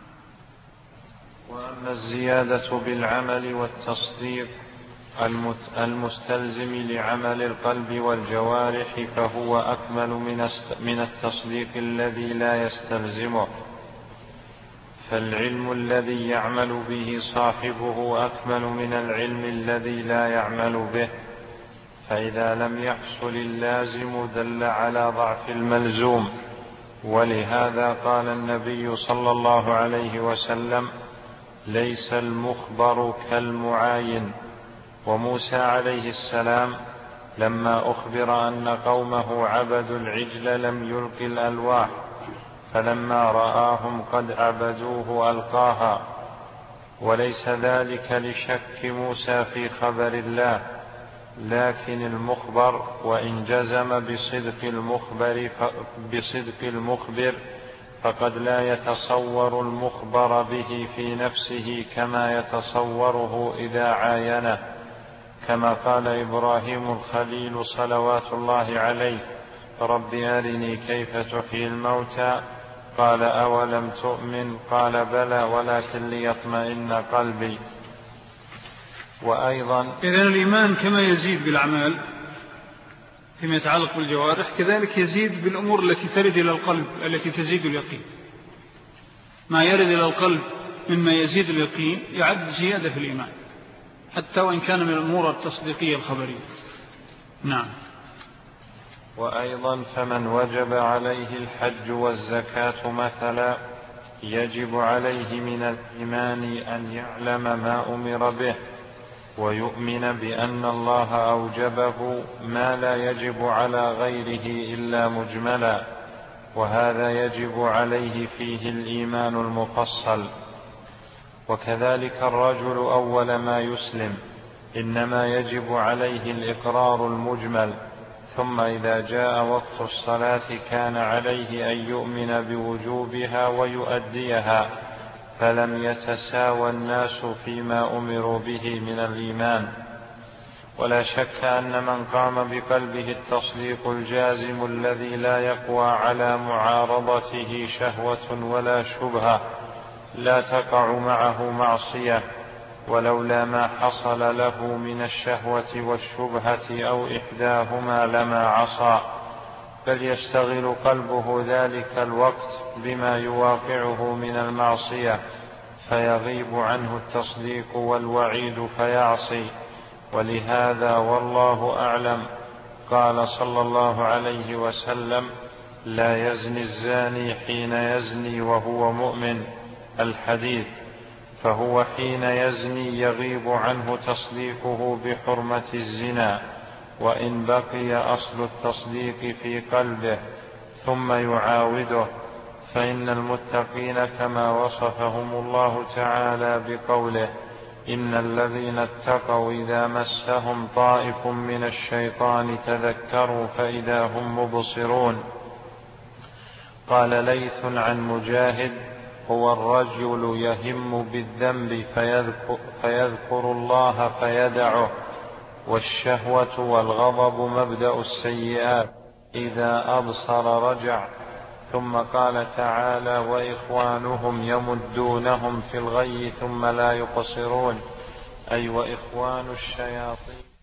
وأما الزيادة بالعمل والتصديق المستلزم لعمل القلب والجوارح فهو أكمل من التصديق الذي لا يستلزمه، فالعلم الذي يعمل به صاحبه أكمل من العلم الذي لا يعمل به، فإذا لم يحصل اللازم دل على ضعف الملزوم. ولهذا قال النبي صلى الله عليه وسلم: ليس المخبر كالمعاين. وموسى عليه السلام لما أخبر أن قومه عبدوا العجل لم يلق الألواح، فلما رآهم قد عبدوه ألقاها. وليس ذلك لشك موسى في خبر الله، لكن المخبر وإن جزم بصدق المخبر, بصدق المخبر فقد لا يتصور المخبر به في نفسه كما يتصوره إذا عاينه، كما قال إبراهيم الخليل صلوات الله عليه: رب أرني كيف تحيي الموتى، قال أولم تؤمن، قال بلى ولكن ليطمئن قلبي. وأيضا إذن الإيمان كما يزيد بالأعمال فيما يتعلق بالجوارح كذلك يزيد بالأمور التي ترد إلى القلب التي تزيد اليقين. ما يرد إلى القلب مما يزيد اليقين يعد زيادة في الإيمان حتى وإن كان من الأمور التصديقية الخبرية. نعم. وأيضا فمن وجب عليه الحج والزكاة مثلا يجب عليه من الإيمان أن يعلم ما أمر به ويؤمن بأن الله أوجبه ما لا يجب على غيره إلا مجملا، وهذا يجب عليه فيه الإيمان المفصل. وكذلك الرجل أول ما يسلم إنما يجب عليه الإقرار المجمل، ثم إذا جاء وقت الصلاة كان عليه أن يؤمن بوجوبها ويؤديها، فلم يتساوى الناس فيما أمروا به من الإيمان. ولا شك أن من قام بقلبه التصديق الجازم الذي لا يقوى على معارضته شهوة ولا شبهة لا تقع معه معصية، ولولا ما حصل له من الشهوة والشبهة أو إحداهما لما عصى، بل يشتغل قلبه ذلك الوقت بما يواقعه من المعصية فيغيب عنه التصديق والوعيد فيعصي. ولهذا والله أعلم قال صلى الله عليه وسلم: لا يزني الزاني حين يزني وهو مؤمن، الحديث. فهو حين يزني يغيب عنه تصديقه بحرمة الزنا، وإن بقي أصل التصديق في قلبه ثم يعاوده. فإن المتقين كما وصفهم الله تعالى بقوله: إن الذين اتقوا إذا مسهم طائف من الشيطان تذكروا فإذا هم مبصرون. قال ليث عن مجاهد: هو الرجل يهم بالذنب فيذكر, فيذكر الله فيدعه، والشهوة والغضب مبدأ السيئات، إذا أبصر رجع. ثم قال تعالى: وإخوانهم يمدونهم في الغي ثم لا يقصرون، أي وإخوان الشياطين